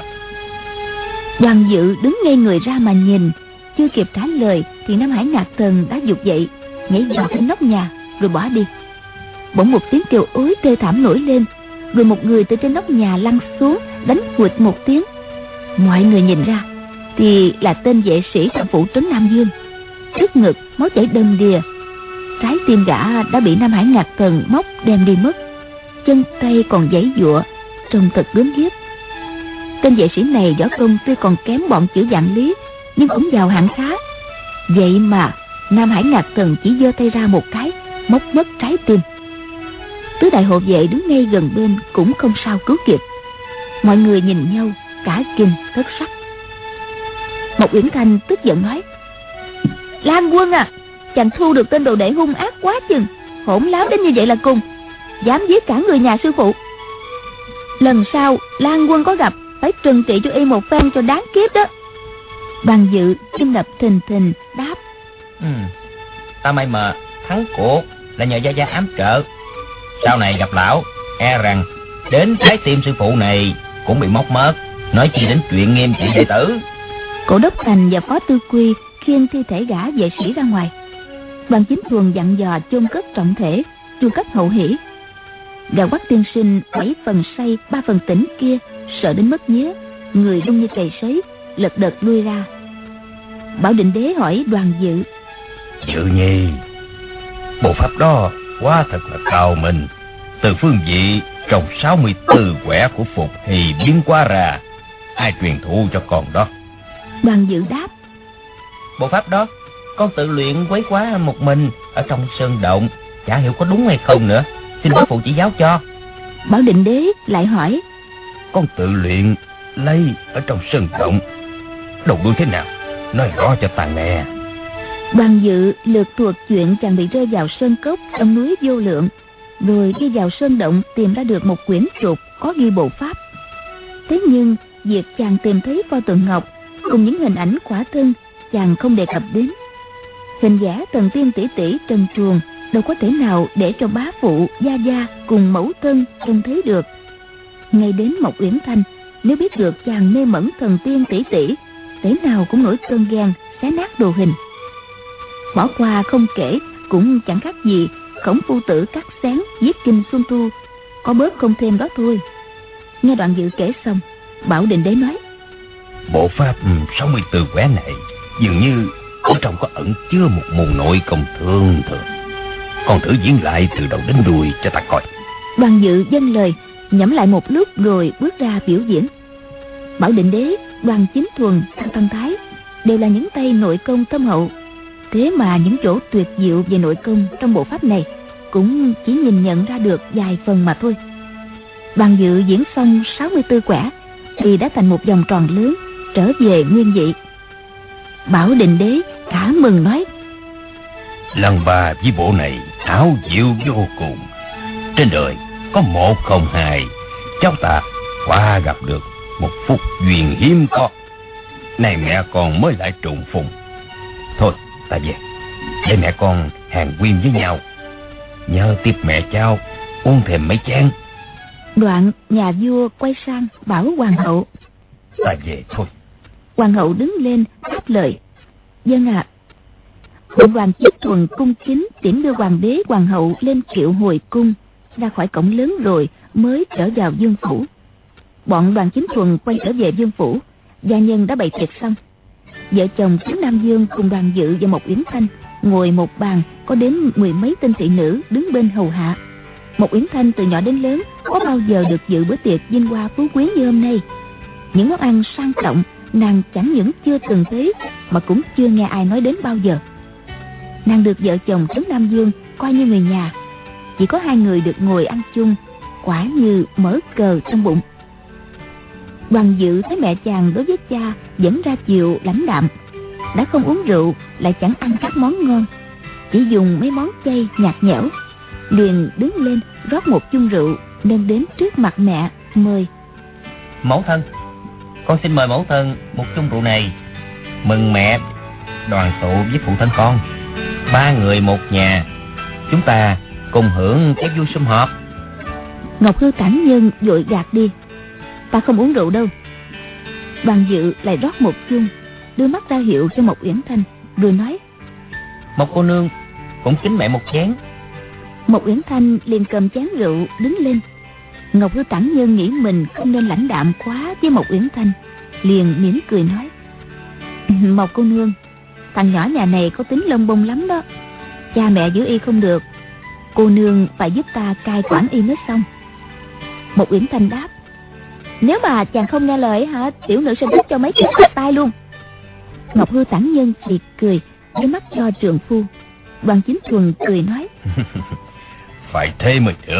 Đoàn Dự đứng ngay người ra mà nhìn, chưa kịp trả lời thì Nam Hải Ngạc Thần đã dục dậy, nhảy vào trên nóc nhà rồi bỏ đi. Bỗng một tiếng kêu ối thê thảm nổi lên, rồi một người từ trên nóc nhà lăn xuống, đánh quỵt một tiếng. Mọi người nhìn ra thì là tên vệ sĩ trong phủ trấn Nam Dương. Trước ngực máu chảy đầm đìa, trái tim gã đã bị Nam Hải Ngạc Thần móc đem đi mất, chân tay còn giãy giụa, trông thật gớm ghiếc. Tên vệ sĩ này võ công tuy còn kém bọn Chữ Vạn Lý, nhưng cũng giàu hạng khá. Vậy mà Nam Hải Ngạc Thần chỉ giơ tay ra một cái, móc mất trái tim. Tứ đại hộ vệ đứng ngay gần bên cũng không sao cứu kịp. Mọi người nhìn nhau cả kinh thất sắc. Một Uyển Thanh tức giận nói: Lan Quân à, chàng thu được tên đồ đệ hung ác quá chừng, hỗn láo đến như vậy là cùng, dám giết cả người nhà sư phụ. Lần sau Lan Quân có gặp phải trừng trị cho y một phen cho đáng kiếp đó. Đoàn Dự tim đập thình thình đáp: Ta may mà thắng cuộc là nhờ Gia Gia ám trợ. Sau này gặp lão, e rằng đến trái tim sư phụ này cũng bị móc mất, nói chi đến chuyện nghiêm trị đệ tử. Cổ đốc Thành và Phó Tư Quy khiêng thi thể gã vệ sĩ ra ngoài. Đoàn Chính Thuần dặn dò chôn cất trọng thể, chu cấp hậu hỷ. Gã Quách tiên sinh 7 phần say 3 phần tỉnh kia sợ đến mất vía, người run như cầy sấy, lật đật lui ra. Bảo Định Đế hỏi Đoàn Dự: Dự nhi, bộ pháp đó quá thật là cao minh, từ phương vị trong 64 quẻ của Phục thì biến qua ra, ai truyền thụ cho con đó? Đoàn Dự đáp: Bộ pháp đó con tự luyện quấy quá một mình ở trong sơn động, chả hiểu có đúng hay không nữa, xin bá phụ chỉ giáo cho. Bảo Định Đế lại hỏi: Con tự luyện lấy ở trong sơn động, đầu đuôi thế nào, nói rõ cho ta nghe. Đoàn Dự lược thuộc chuyện chàng bị rơi vào sơn cốc trong núi Vô Lượng, rồi đi vào sơn động tìm ra được một quyển trục có ghi bộ pháp. Thế nhưng việc chàng tìm thấy pho tượng ngọc cùng những hình ảnh khỏa thân chàng không đề cập đến. Hình vẽ thần tiên tỷ tỷ trần truồng đâu có thể nào để cho bá phụ, gia gia cùng mẫu thân trông thấy được. Ngay đến Mộc Uyển Thanh, nếu biết được chàng mê mẩn thần tiên tỷ tỷ, thế nào cũng nổi cơn ghen xé nát đồ hình. Bỏ qua không kể cũng chẳng khác gì Khổng phu tử cắt xén giết Kinh Xuân Thu, có bớt không thêm đó thôi. Nghe Đoạn Dự kể xong, Bảo Định Đế nói: Bộ pháp 64 quẻ này dường như ở trong có ẩn chứa một môn nội công thường thường. Con thử diễn lại từ đầu đến đuôi cho ta coi. Đoàn Dự dâng lời, nhẩm lại một lúc rồi bước ra biểu diễn. Bảo Định Đế, Đoàn Chính Thuần, Tăng Thái đều là những tay nội công thâm hậu. Thế mà những chỗ tuyệt diệu về nội công trong bộ pháp này cũng chỉ nhìn nhận ra được vài phần mà thôi. Đoàn Dự diễn xong 64 quẻ thì đã thành một vòng tròn lớn, trở về nguyên vị. Bảo Định Đế cả mừng nói: Lần ba với bộ này ảo diệu vô cùng, trên đời có một không hai, cháu ta qua gặp được một phúc duyên hiếm có. Này mẹ con mới lại trùng phùng. Thôi ta về, để mẹ con hàng quyên với nhau, nhớ tiếp mẹ cháu uống thêm mấy chén. Đoạn nhà vua quay sang bảo hoàng hậu: Ta về thôi. Hoàng hậu đứng lên đáp lời: Vâng ạ. Bọn Đoàn Chính Thuần cung kính tiễn đưa hoàng đế hoàng hậu lên kiệu hồi cung, ra khỏi cổng lớn rồi mới trở vào vương phủ. Bọn Đoàn Chính Thuần quay trở về vương phủ, gia nhân đã bày tiệc xong. Vợ chồng Trấn Nam Dương cùng Đoàn Dự và Mộc Uyển Thanh ngồi một bàn, có đến 10 mấy tên thị nữ đứng bên hầu hạ. Mộc Uyển Thanh từ nhỏ đến lớn có bao giờ được dự bữa tiệc vinh hoa phú quý như hôm nay. Những món ăn sang trọng nàng chẳng những chưa từng thấy mà cũng chưa nghe ai nói đến bao giờ. Nàng được vợ chồng Trấn Nam Dương coi như người nhà, chỉ có hai người được ngồi ăn chung, quả như mở cờ trong bụng. Đoàn Dự thấy mẹ chàng đối với cha vẫn ra chiều lãnh đạm, đã không uống rượu lại chẳng ăn các món ngon, chỉ dùng mấy món chay nhạt nhẽo, liền đứng lên rót một chung rượu đem đến trước mặt mẹ mời: Mẫu thân, con xin mời mẫu thân một chung rượu này, mừng mẹ đoàn tụ với phụ thân con, ba người một nhà, chúng ta cùng hưởng cái vui sum họp. Ngọc Hư Cảnh Nhân vội gạt đi: Ta không uống rượu đâu. Đoàn Dự lại rót một chung, đưa mắt ra hiệu cho Mộc Uyển Thanh, rồi nói: Một cô nương cũng kính mẹ một chén. Mộc Uyển Thanh liền cầm chén rượu đứng lên. Ngọc Hư Cảnh Nhân nghĩ mình không nên lãnh đạm quá với Mộc Uyển Thanh, liền mỉm cười nói: Mộc cô nương, thằng nhỏ nhà này có tính lông bông lắm đó, cha mẹ giữ y không được, cô nương phải giúp ta cai quản y mới xong. Mộc Uyển Thanh đáp: Nếu mà chàng không nghe lời hả, tiểu nữ sẽ đứt cho mấy cái bạt tai luôn. Ngọc Hư Tản Nhân thì cười, đưa mắt cho trượng phu. Đoàn Chính Thuần cười nói: Phải thế mới được.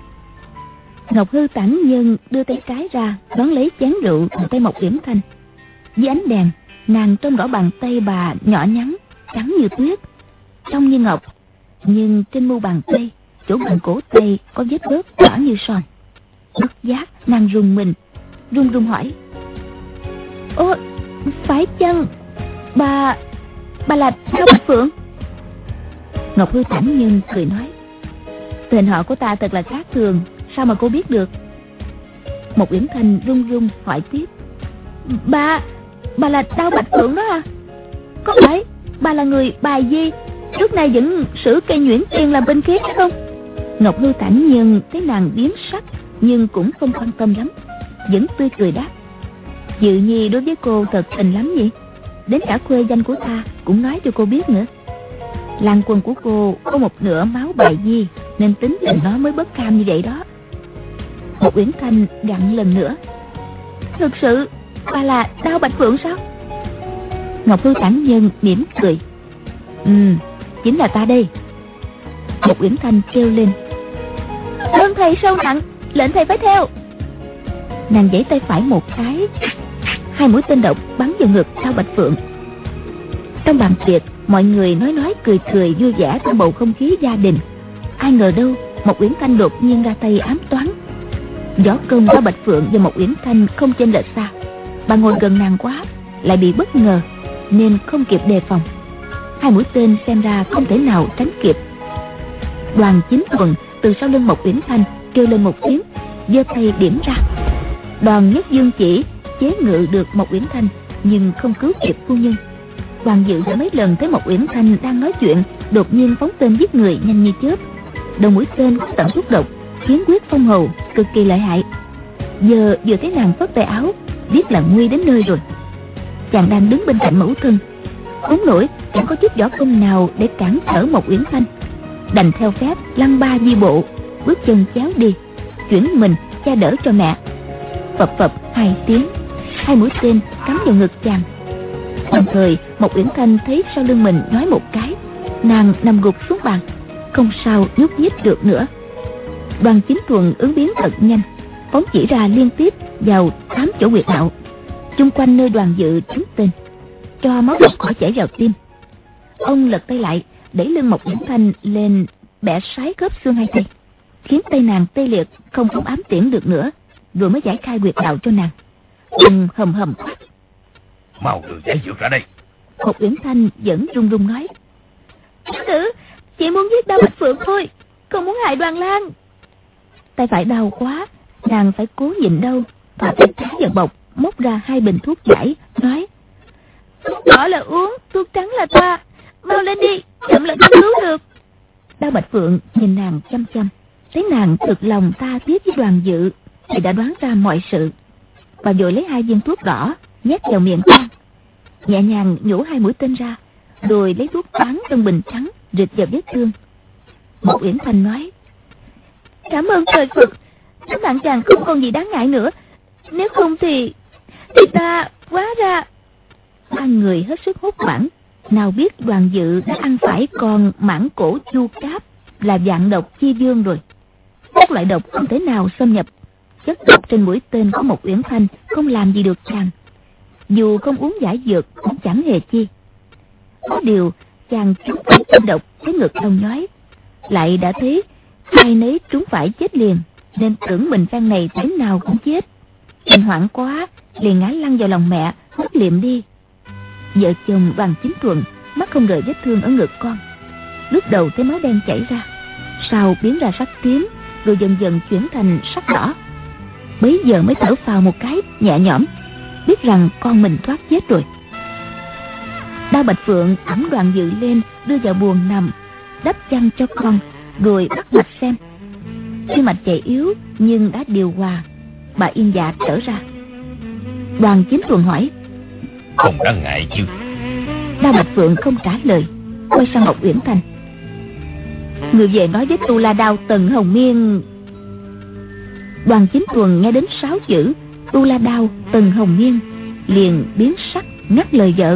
Ngọc Hư Tản Nhân đưa tay trái ra đón lấy chén rượu từ tay Mộc Uyển Thanh. Dưới ánh đèn, nàng trông rõ bàn tay bà nhỏ nhắn, trắng như tuyết, trong như ngọc, nhưng trên mu bàn tay, chỗ gần cổ tay có vết bớt đỏ như son. Bất giác nàng rùng mình, run run hỏi: Ôi, phải chăng bà là Cao Bạch Phượng? Ngọc Hư Tản Nhân cười nói: Tên họ của ta thật là khác thường, sao mà cô biết được? Mộc Uyển Thanh run run hỏi tiếp: Bà là Cao Bạch Phượng đó à? Có phải bà là người Bài Di trước nay vẫn sử cây nhuyễn tiền làm binh khí hay không? Ngọc Hư Tản Nhân thấy nàng biến sắc nhưng cũng không quan tâm lắm, vẫn tươi cười đáp: Dự nhi đối với cô thật tình lắm vậy, đến cả khuê danh của ta cũng nói cho cô biết nữa. Lan quân của cô có một nửa máu Bài Di, nên tính tình nó mới bất cam như vậy đó. Mộc Uyển Thanh gặn lần nữa: Thực sự Bà là Đao Bạch Phượng sao? Ngọc Hư Tản Nhân mỉm cười. Chính là ta đây. Một Uyển Thanh kêu lên. Ơn thầy sâu nặng, lệnh thầy phải theo. Nàng giãy tay phải một cái, 2 mũi tên độc bắn vào ngực Đao Bạch Phượng. Trong bàn tiệc, mọi người nói cười cười vui vẻ trong bầu không khí gia đình. Ai ngờ đâu một Uyển Thanh đột nhiên ra tay ám toán. Võ công Đao Bạch Phượng và một Uyển Thanh không chênh lệch xa. Bà ngồi gần nàng quá, lại bị bất ngờ nên không kịp đề phòng. 2 mũi tên xem ra không thể nào tránh kịp. Đoàn Chính Thuần từ sau lưng một Uyển Thanh kêu lên một tiếng, giơ tay điểm ra. Đoàn Nhất Dương chỉ chế ngự được một Uyển Thanh, nhưng không cứu kịp phu nhân. Đoàn Dự đã mấy lần thấy một Uyển Thanh đang nói chuyện, đột nhiên phóng tên giết người nhanh như chớp. Đầu mũi tên có tận thuốc độc, khiến huyết phong hầu cực kỳ lợi hại. Giờ vừa thấy nàng phất tay áo, biết là nguy đến nơi rồi. Chàng đang đứng bên cạnh mẫu thân, khốn nổi chẳng có chút võ công nào để cản trở một Uyển Thanh, đành theo phép lăn ba di bộ, bước chân chéo đi, chuyển mình che đỡ cho mẹ. Phập phập 2 tiếng, 2 mũi tên cắm vào ngực chàng. Đồng thời một Uyển Thanh thấy sau lưng mình nói một cái, nàng nằm gục xuống bàn, không sao nhúc nhích được nữa. Đoàn Chính Thuần ứng biến thật nhanh, phóng chỉ ra liên tiếp vào 8 chỗ huyệt đạo, chung quanh nơi Đoàn Dự trúng tên, cho máu độc khỏi chảy vào tim. Ông lật tay lại, đẩy lưng một Uyển Thanh lên, bẻ sái khớp xương 2 tay, khiến tay nàng tê liệt, không phóng ám tiễn được nữa, rồi mới giải khai huyệt đạo cho nàng. Ông hầm hầm quát: Mau đưa giải dược ra đây. Một Uyển Thanh vẫn run run nói: Tử, chị muốn giết Đao Bạch Phượng thôi, không muốn hại Đoàn Lang. Tay phải đau quá, nàng phải cố nhịn đau, và tay trái vào bọc móc ra 2 bình thuốc giải, nói: Thuốc đỏ là uống, thuốc trắng là thoa, mau lên đi, chậm là không cứu được. Đao Bạch Phượng nhìn nàng chăm chăm, thấy nàng thực lòng tha thiết với Đoàn Dự thì đã đoán ra mọi sự. Bà vội lấy 2 viên thuốc đỏ nhét vào miệng con, nhẹ nhàng nhổ 2 mũi tên ra, rồi lấy thuốc bán trong bình trắng rịt vào vết thương. Một Uyển Thanh nói: Cảm ơn trời Phật, các bạn chàng không còn gì đáng ngại nữa, nếu không thì ta quá ra. 3 người hết sức hốt hoảng, nào biết Đoàn Dự đã ăn phải con mãng cổ chu cáp, là vạn độc chi vương rồi. Các loại độc không thể nào xâm nhập, chất độc trên mũi tên của một Uyển Thanh không làm gì được chàng. Dù không uống giải dược cũng chẳng hề chi. Có điều chàng trúng phải tên độc thấy ngực đau nhói, lại đã thấy ai nấy trúng phải chết liền, nên tưởng mình phen này thế nào cũng chết. Chàng hoảng quá, liền ngã lăn vào lòng mẹ, mất liệm đi. Vợ chồng Đoàn Chính Thuần mắt không rời vết thương ở ngực con. Lúc đầu thấy máu đen chảy ra, sau biến ra sắc tím, rồi dần dần chuyển thành sắc đỏ. Bấy giờ mới thở phào một cái nhẹ nhõm, biết rằng con mình thoát chết rồi. Đao Bạch Phượng ẵm Đoàn Dự lên, đưa vào buồng nằm, đắp chăn cho con, rồi bắt mạch xem. Khi mạch chạy yếu nhưng đã điều hòa, bà yên dạ trở ra. Đoàn Chính Thuần hỏi: Không đáng ngại chứ? Đao Bạch Phượng không trả lời, quay sang Ngọc Uyển Thanh: Người về nói với Tu La Đao Tần Hồng Miên. Đoàn Chính Thuần nghe đến 6 chữ Tu La Đao Tần Hồng Miên, liền biến sắc ngắt lời vợ: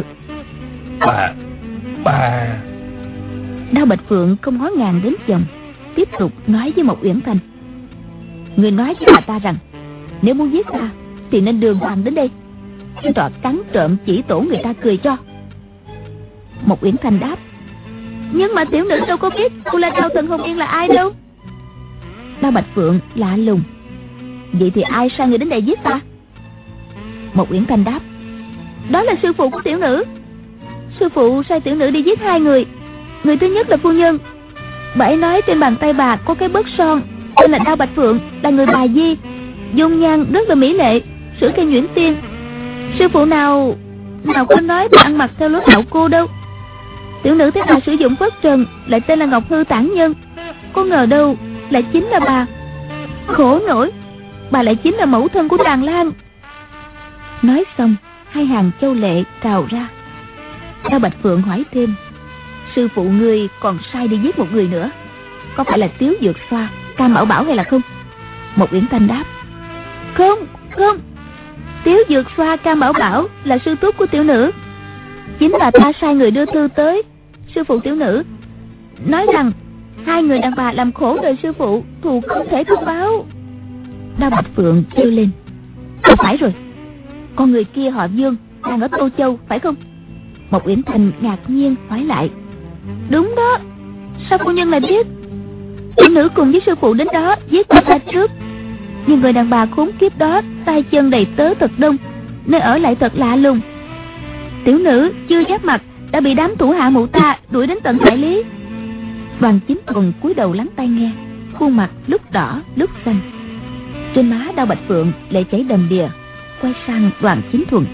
Bà. Đao Bạch Phượng không ngó ngàng đến chồng, tiếp tục nói với một Uyển Thanh: Người nói với bà ta rằng nếu muốn giết ta thì nên đường hoàng đến đây, trọ cắn trộm chỉ tổ người ta cười cho. Một Uyển Thanh đáp: Nhưng mà tiểu nữ đâu có biết Tu La Đao Tần Hồng Yên là ai đâu. Đao Bạch Phượng lạ lùng: Vậy thì ai sai người đến đây giết ta? Một Uyển Thanh đáp: Đó là sư phụ của tiểu nữ. Sư phụ sai tiểu nữ đi giết 2 người. Người thứ nhất là phu nhân, bà ấy nói trên bàn tay bà có cái bớt son, tên là Đao Bạch Phượng, là người Bà Di, dung nhan rất là mỹ lệ, sửa cây nhuyễn tiên. Sư phụ nào có nói bà ăn mặc theo lối đạo cô đâu. Tiểu nữ thấy bà sử dụng phất trần, lại tên là Ngọc Hư Tản Nhân, có ngờ đâu lại chính là bà. Khổ nổi, bà lại chính là mẫu thân của Đoàn Lang. Nói xong 2 hàng châu lệ trào ra. Đao Bạch Phượng hỏi thêm: Sư phụ ngươi còn sai đi giết một người nữa, có phải là Tiếu Dược Xoa, Cam Bảo Bảo hay là không? Một Uyển Thanh đáp: Không. Tiếu Dược Xoa Cam Bảo Bảo là sư thúc của tiểu nữ. Chính bà ta sai người đưa thư tới sư phụ tiểu nữ, nói rằng hai người đàn bà làm khổ đời sư phụ, thù không thể không báo. Đao Bạch Phượng kêu lên: Phải rồi, con người kia họ Dương, đang ở Tô Châu phải không? Mộc Uyển Thành ngạc nhiên hỏi lại: Đúng đó, sao phu nhân lại biết? Tiểu nữ cùng với sư phụ đến đó giết bà ta trước, nhưng người đàn bà khốn kiếp đó tay chân đầy tớ thật đông, nơi ở lại thật lạ lùng. Tiểu nữ chưa giáp mặt đã bị đám thủ hạ mụ ta đuổi đến tận Hải Lý. Đoàn Chính Thuần cúi đầu lắng tai nghe, khuôn mặt lúc đỏ lúc xanh. Trên má Đao Bạch Phượng lệ chảy đầm đìa, quay sang Đoàn Chính Thuần: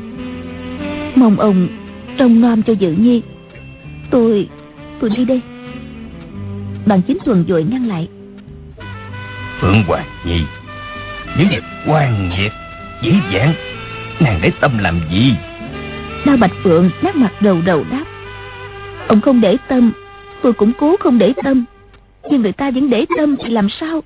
Mong ông trông nom cho Dự Nhi, tôi đi đây. Đoàn Chính Thuần vội ngăn lại: Phượng Hoàng Nhi, những việc quan việc dễ dàng, nàng để tâm làm gì? Đao Bạch Phượng nát mặt đầu đáp: Ông không để tâm, tôi cũng cố không để tâm, nhưng người ta vẫn để tâm thì làm sao?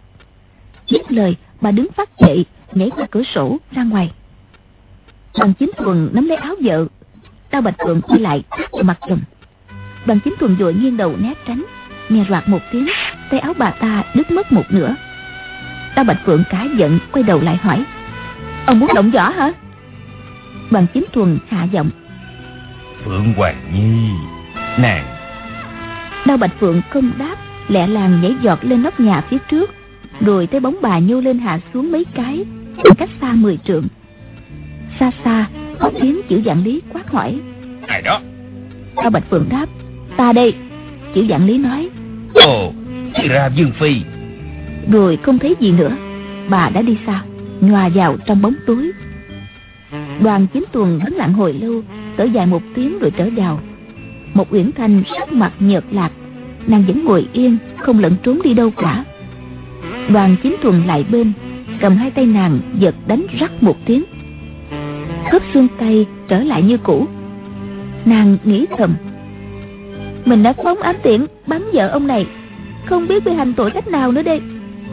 Dứt lời, bà đứng phát dậy, nhảy qua cửa sổ ra ngoài. Đoàn Chính Thuần nắm lấy áo vợ. Đao Bạch Phượng quay lại tát vào mặt chồng. Đoàn Chính Thuần vội nghiêng đầu né tránh, nghe roạt một tiếng, tay áo bà ta đứt mất một nửa. Đao Bạch Phượng cả giận quay đầu lại hỏi: Ông muốn động võ hả? Đoàn Chính Thuần hạ giọng: Phượng Hoàng Nhi, nàng. Đao Bạch Phượng không đáp, lẹ làng nhảy giọt lên nóc nhà phía trước, rồi thấy bóng bà nhô lên hạ xuống mấy cái, cách xa 10 trượng. Xa xa có tiếng Chữ Vạn Lý quát hỏi: Ai đó? Đao Bạch Phượng đáp: Ta đây. Chữ Vạn Lý nói: Ồ, thì ra Dương Phi. Rồi không thấy gì nữa, bà đã đi xa, nhòa vào trong bóng tối. Đoàn Chính Thuần đứng lặng hồi lâu, thở dài một tiếng rồi trở vào. Một Uyển Thanh sắc mặt nhợt nhạt, nàng vẫn ngồi yên, không lẫn trốn đi đâu cả. Đoàn Chính Thuần lại bên, cầm hai tay nàng giật đánh rắc một tiếng, khớp xương tay trở lại như cũ. Nàng nghĩ thầm: Mình đã phóng ám tiễn bắn vợ ông này, không biết bị hành tội cách nào nữa đây.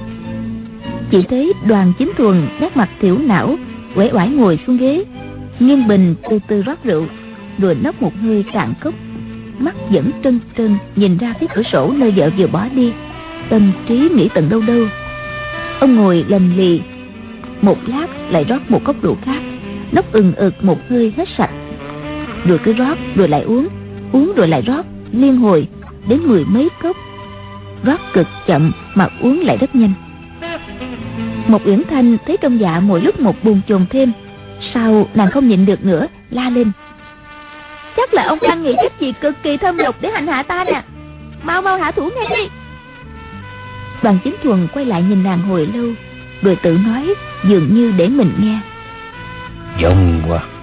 Chỉ thấy Đoàn Chính Thuần nét mặt thiểu não, uể oải ngồi xuống ghế, nghiêng bình từ từ rót rượu, rồi nốc một hơi cạn cốc, mắt vẫn trân trân nhìn ra phía cửa sổ nơi vợ vừa bỏ đi, tâm trí nghĩ tận đâu đâu. Ông ngồi lầm lì một lát, lại rót một cốc rượu khác, nốc ực một hơi hết sạch, rồi cứ rót rồi lại uống, uống rồi lại rót, liên hồi đến 10 mấy cốc. Rót cực chậm mà uống lại rất nhanh. Một Uyển Thanh thấy trong dạ mỗi lúc một bồn chồn thêm, sau nàng không nhịn được nữa, la lên: Chắc là ông đang nghĩ cách gì cực kỳ thâm độc để hành hạ ta nè, mau mau hạ thủ ngay đi. Đoàn Chính Thuần quay lại nhìn nàng hồi lâu, rồi tự nói dường như để mình nghe: Vòng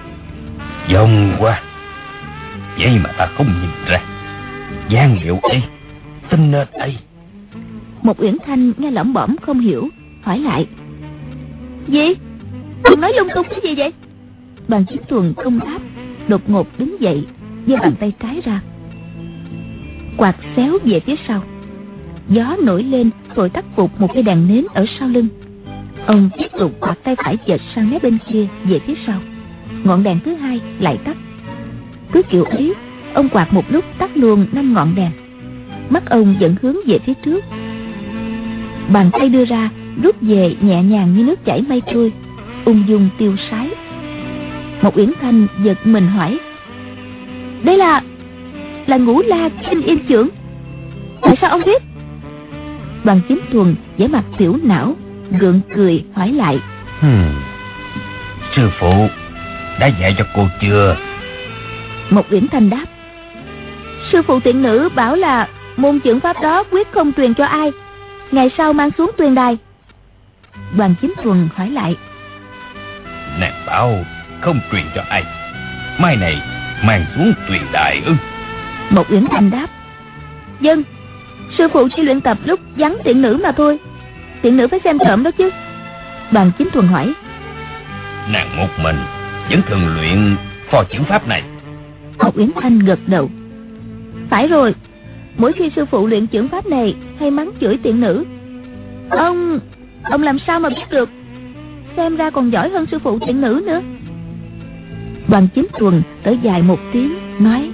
qua, vậy mà ta không nhìn ra. Giang liệu ấy, tin nên ấy. Một Uyển Thanh nghe lỏng bỏng không hiểu, hỏi lại: Gì? Ông nói lung tung cái gì vậy? Đoàn Chính Thuần không đáp, đột ngột đứng dậy, giơ bàn tay trái ra, quạt xéo về phía sau. Gió nổi lên thổi tắt phục một cây đèn nến ở sau lưng. Ông tiếp tục quạt tay phải chệch sang mé bên kia về phía sau. Ngọn đèn thứ hai lại tắt. Cứ kiểu ấy, ông quạt một lúc tắt luôn 5 ngọn đèn. Mắt ông vẫn hướng về phía trước. Bàn tay đưa ra rút về nhẹ nhàng như nước chảy mây trôi, ung dung tiêu sái. Một Uyển Thanh giật mình hỏi: Đây là Ngũ La Kinh Yên Chưởng, tại sao ông biết? Đoàn Chính Thuần vẻ mặt tiểu não, gượng cười hỏi lại: Sư phụ đã dạy cho cô chưa? Một Uyển Thanh đáp: Sư phụ tiện nữ bảo là môn chưởng pháp đó quyết không truyền cho ai, ngày sau mang xuống tuyền đài. Đoàn Chính Thuần hỏi lại: Nàng bảo không truyền cho ai, mai này mang xuống tuyền đài ư? Một Uyển Thanh đáp: Vâng, sư phụ chỉ luyện tập lúc vắng tiện nữ mà thôi, tiện nữ phải xem trộm đó chứ. Đoàn Chính Thuần hỏi: Nàng một mình vẫn thường luyện phò chưởng pháp này? Một Uyển Thanh gật đầu: Phải rồi, mỗi khi sư phụ luyện chưởng pháp này hay mắng chửi tiện nữ. Ông làm sao mà biết được? xem ra còn giỏi hơn sư phụ tiện nữ nữa. Đoàn Chính Thuần thở dài một tiếng nói: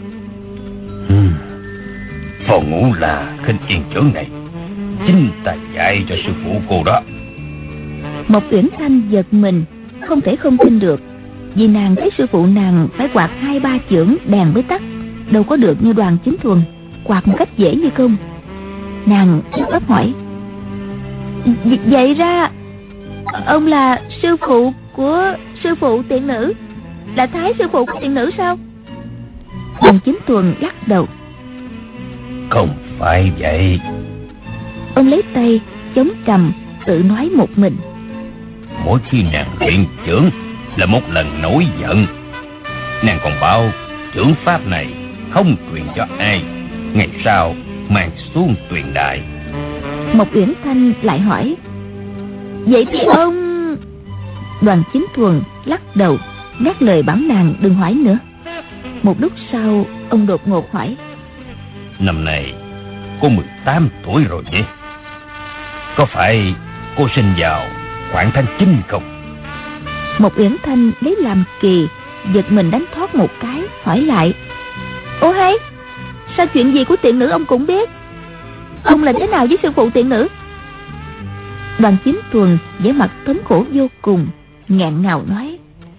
Phòng Ngũ là khinh yên trưởng này chính ta dạy cho sư phụ cô đó. Mộc Uyển Thanh giật mình, không thể không tin được, vì nàng thấy sư phụ nàng phải quạt 2-3 chưởng đèn mới tắt, đâu có được như Đoàn Chính Thuần quạt một cách dễ như không. Nàng ấp hỏi: Vậy ra ông là sư phụ của sư phụ tiện nữ, là thái sư phụ của tiện nữ sao? Đoàn Chính Thuần lắc đầu: Không phải vậy. Ông lấy tay chống cằm tự nói một mình: Mỗi khi nàng luyện chưởng là một lần nổi giận, nàng còn bảo chưởng pháp này không truyền cho ai, ngày sau mang xuống truyền đại. Mộc Uyển Thanh lại hỏi: Vậy thì ông... Đoàn Chính Thuần lắc đầu ngắt lời bảo nàng đừng hỏi nữa. Một lúc sau ông đột ngột hỏi: Năm nay cô 18 tuổi rồi nhỉ? Có phải cô sinh vào khoảng tháng 9 không? Mộc Uyển Thanh lấy làm kỳ, giật mình đánh thoát một cái, hỏi lại: Ô hay, sao chuyện gì của tiện nữ ông cũng biết? Ông là thế nào với sư phụ tiện nữ? Đoàn Chính Thuần vẻ mặt thống khổ vô cùng, nghẹn ngào nói: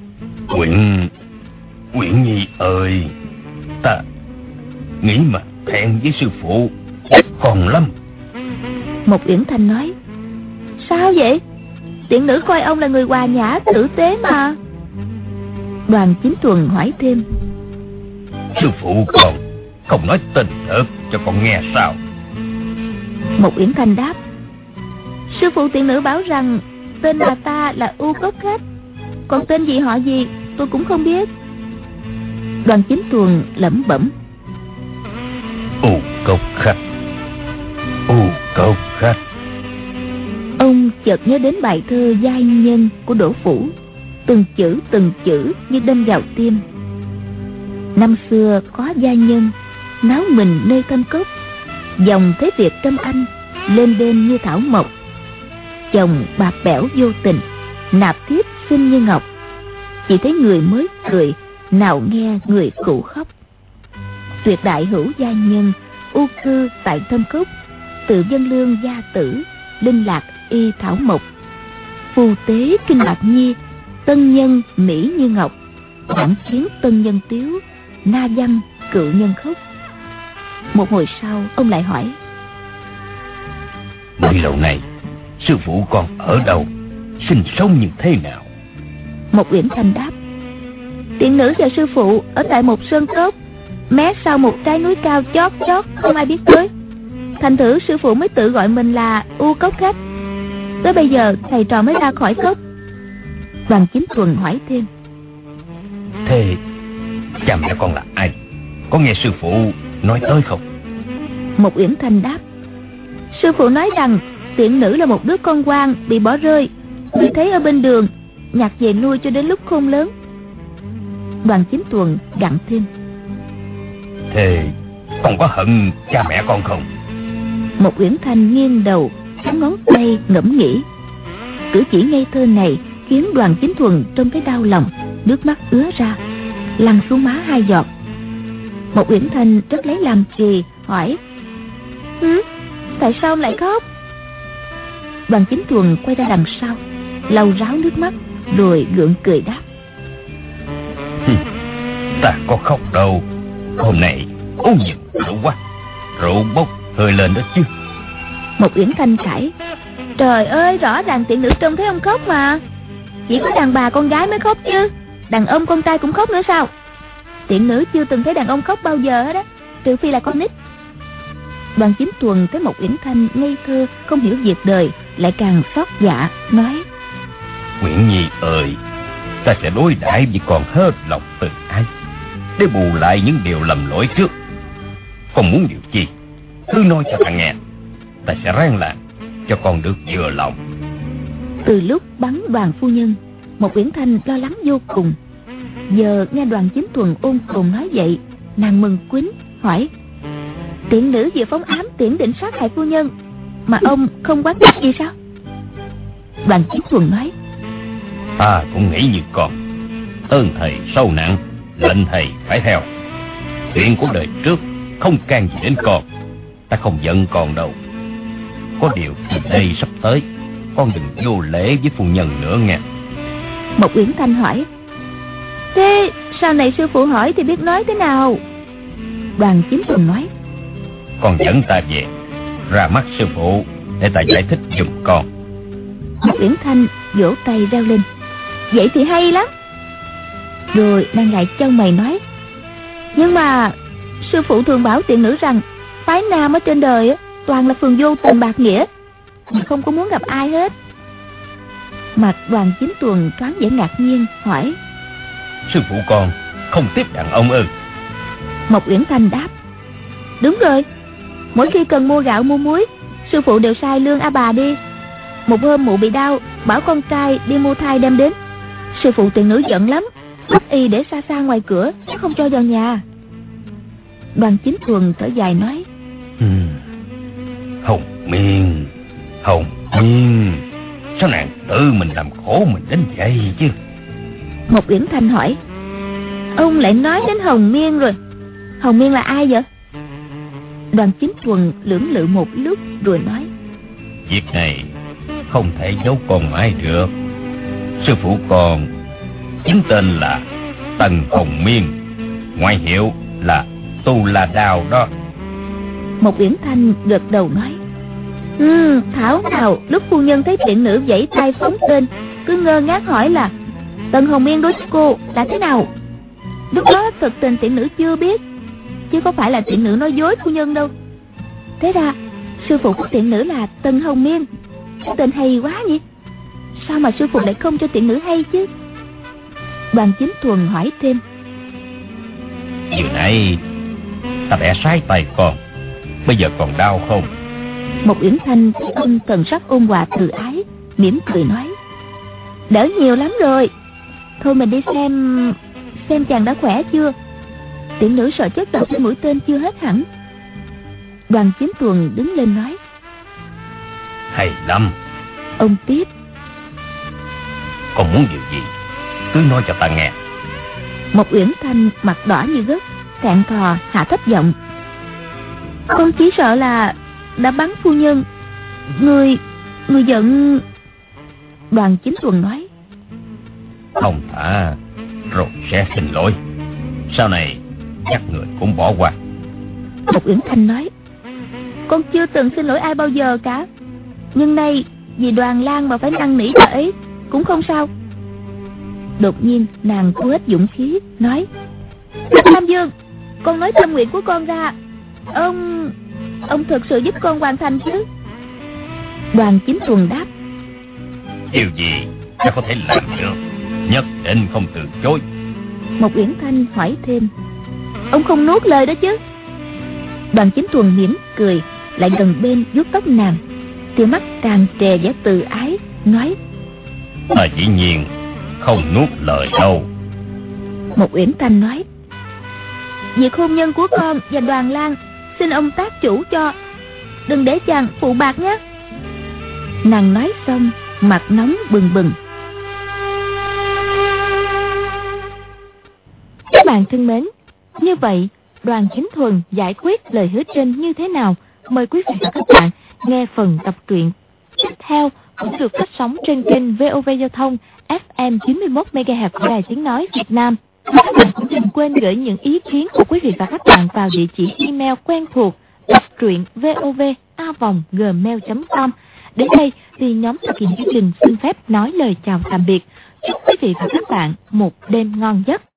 Uyển Nhi ơi, ta nghĩ mà thẹn với sư phụ còn lắm. Mộc Uyển Thanh nói: Sao vậy? Tiện nữ coi ông là người hòa nhã tử tế mà. Đoàn Chính Thuần hỏi thêm: Sư phụ còn không nói tên thật cho con nghe sao? Mộc Uyển Thanh đáp: Sư phụ tiện nữ bảo rằng tên bà ta là U Cốc Khách, còn tên gì họ gì tôi cũng không biết. Đoàn Chính Thuần lẩm bẩm: U Cốc Khách, U Cốc Khách. Ông chợt nhớ đến bài thơ Giai Nhân của Đỗ Phủ, từng chữ như đâm vào tim. Năm xưa có giai nhân náo mình nơi thâm cốc, dòng thế Việt trăm anh lên đên như thảo mộc. Chồng bạc bẽo vô tình, nạp thiếp xinh như ngọc. Chỉ thấy người mới cười, nào nghe người cũ khóc. Tuyệt đại hữu giai nhân, u cư tại thâm cốc, tự dân lương gia tử, linh lạc y thảo mộc. Phù tế kinh bạc nhi, tân nhân mỹ như ngọc. Đặng khiến tân nhân tiếu, na văn cự nhân khóc. Một hồi sau ông lại hỏi: Bấy lâu này sư phụ con ở đâu, sinh sống như thế nào? Mộc Uyển Thanh đáp: Tiện nữ và sư phụ ở tại một sơn cốc mé sau một trái núi cao chót chót, không ai biết tới. Thành thử sư phụ mới tự gọi mình là U Cốc Khách. Tới bây giờ thầy trò mới ra khỏi cốc. Đoàn Chính Thuần hỏi thêm: Thế cha mẹ con là ai? Có nghe sư phụ nói tới không? Mộc Uyển Thanh đáp: Sư phụ nói rằng tiện nữ là một đứa con quan bị bỏ rơi, bị thấy ở bên đường, nhặt về nuôi cho đến lúc khôn lớn. Đoàn Chính Thuần gặn thêm: Thế con có hận cha mẹ con không? Mộc Uyển Thanh nghiêng đầu, cắn ngón tay ngẫm nghĩ. Cử chỉ ngây thơ này khiến Đoàn Chính Thuần trông thấy đau lòng, nước mắt ứa ra, lăn xuống má 2 giọt. Mộc Uyển Thanh rất lấy làm kỳ, hỏi: Tại sao ông lại khóc? Đoàn Chính Thuần quay ra đằng sau, lau ráo nước mắt, rồi gượng cười đáp: Ta có khóc đâu, hôm nay uống nhiều rượu quá, rượu bốc hơi lên đó chứ. Mộc Uyển Thanh cãi: Trời ơi, rõ ràng tiện nữ trông thấy ông khóc mà. Chỉ có đàn bà con gái mới khóc chứ, đàn ông con trai cũng khóc nữa sao? Tiện nữ chưa từng thấy đàn ông khóc bao giờ hết á, trừ phi là con nít. Đoàn Chính Thuần thấy Mộc Uyển Thanh ngây thơ không hiểu việc đời, lại càng xót dạ, nói: Uyển Nhi ơi, ta sẽ đối đãi với con hết lòng từ ái, để bù lại những điều lầm lỗi trước. Con muốn điều chi cứ nói cho ta nghe, ta sẽ ráng làm cho con được vừa lòng. Từ lúc bắn Đoàn phu nhân, Mộc Uyển Thanh lo lắng vô cùng. Giờ nghe Đoàn Chính Thuần ôn tồn nói vậy, nàng mừng quýnh, hỏi: Tiện nữ vừa phóng ám tiễn định sát hại phu nhân, mà ông không quán trách gì sao? Đoàn Chính Thuần nói: Ta cũng nghĩ như con. Ơn thầy sâu nặng, lệnh thầy phải theo. Chuyện của đời trước không can gì đến con. Ta không giận con đâu. Có điều từ đây sắp tới, con đừng vô lễ với phu nhân nữa nghe. Mộc Uyển Thanh hỏi: Thế sau này sư phụ hỏi thì biết nói thế nào? Đoàn Chính Tùng nói: Con dẫn ta về, ra mắt sư phụ để ta giải thích giùm con. Mộc Uyển Thanh vỗ tay reo lên: Vậy thì hay lắm. Rồi nàng lại chân mày nói: Nhưng mà sư phụ thường bảo tiện nữ rằng phái nam ở trên đời toàn là phường vô tình bạc nghĩa, không có muốn gặp ai hết. Mặt Đoàn Chính Tuần thoáng vẻ ngạc nhiên hỏi: Sư phụ con không tiếp đàn ông ư? Mộc Uyển Thanh đáp: Đúng rồi, mỗi khi cần mua gạo mua muối, sư phụ đều sai lương A Bà đi. Một hôm mụ bị đau, bảo con trai đi mua thai đem đến. Sư phụ tiện nữ giận lắm, bắt y để xa xa ngoài cửa, không cho vào nhà. Đoàn Chính Tuần thở dài nói: Hồng Miên, sao nàng tự mình làm khổ mình đến vậy chứ? Mộc Uyển Thanh hỏi: Ông lại nói đến Hồng Miên rồi. Hồng Miên là ai vậy? Đoàn Chính Tuần lưỡng lự một lúc rồi nói: Việc này không thể giấu con mãi được. Sư phụ con chính tên là Tần Hồng Miên, ngoại hiệu là Tu La Đào đó. Mộc Uyển Thanh gật đầu nói: Thảo nào lúc phu nhân thấy tiện nữ vẫy tay phóng tên, cứ ngơ ngác hỏi là Tần Hồng Miên đối với cô là thế nào. Lúc đó thực tình tiện nữ chưa biết, chứ có phải là tiện nữ nói dối phu nhân đâu. Thế ra sư phụ của tiện nữ là Tần Hồng Miên. Cái tên hay quá nhỉ? Sao mà sư phụ lại không cho tiện nữ hay chứ? Đoàn Chính Thuần hỏi thêm: Vừa nãy ta bẻ sai tay con, bây giờ còn đau không? Mộc Uyển Thanh thấy ông thần sắc ôn hòa từ ái, mỉm cười nói: Đỡ nhiều lắm rồi. Thôi mình đi xem chàng đã khỏe chưa. Tiện nữ sợ chất độc trên mũi tên chưa hết hẳn. Đoàn Chính Tuần đứng lên nói: Hay lắm. Ông tiếp: Con muốn điều gì cứ nói cho ta nghe. Mộc Uyển Thanh mặt đỏ như gấc, cạn thò hạ thấp giọng: Con chỉ sợ là đã bắn phu nhân. Người giận. Đoàn Chính Tuần nói: Không thả rồi sẽ xin lỗi. Sau này chắc người cũng bỏ qua. Mộc Uyển Thanh nói: Con chưa từng xin lỗi ai bao giờ cả. Nhưng nay vì Đoàn Lang mà phải năn nỉ bà ấy cũng không sao. Đột nhiên nàng thu hết dũng khí nói: Nam Dương, con nói tâm nguyện của con ra, ông thực sự giúp con hoàn thành chứ? Đoàn Chính Tuần đáp: Điều gì ta có thể làm được, nhất định không từ chối. Mộc Uyển Thanh hỏi thêm: Ông không nuốt lời đó chứ? Đoàn Chính Tuần mỉm cười, lại gần bên vuốt tóc nàng, tia mắt tràn trề vẻ từ ái, nói: Ta dĩ nhiên không nuốt lời đâu. Mộc Uyển Thanh nói: Việc hôn nhân của con và Đoàn Lang xin ông tác chủ cho, đừng để chàng phụ bạc nhé. Nàng nói xong mặt nóng bừng bừng. Các bạn thân mến, như vậy Đoàn Chính Thuần giải quyết lời hứa trên như thế nào? Mời quý vị và các bạn nghe phần tập truyện tiếp theo, cũng được phát sóng trên kênh VOV Giao thông FM 91 MHz của Đài Tiếng nói Việt Nam. Các bạn cũng đừng quên gửi những ý kiến của quý vị và các bạn vào địa chỉ email quen thuộc đọc truyện vov@gmail.com. Đến đây thì nhóm thực hiện chương trình xin phép nói lời chào tạm biệt. Chúc quý vị và các bạn một đêm ngon giấc.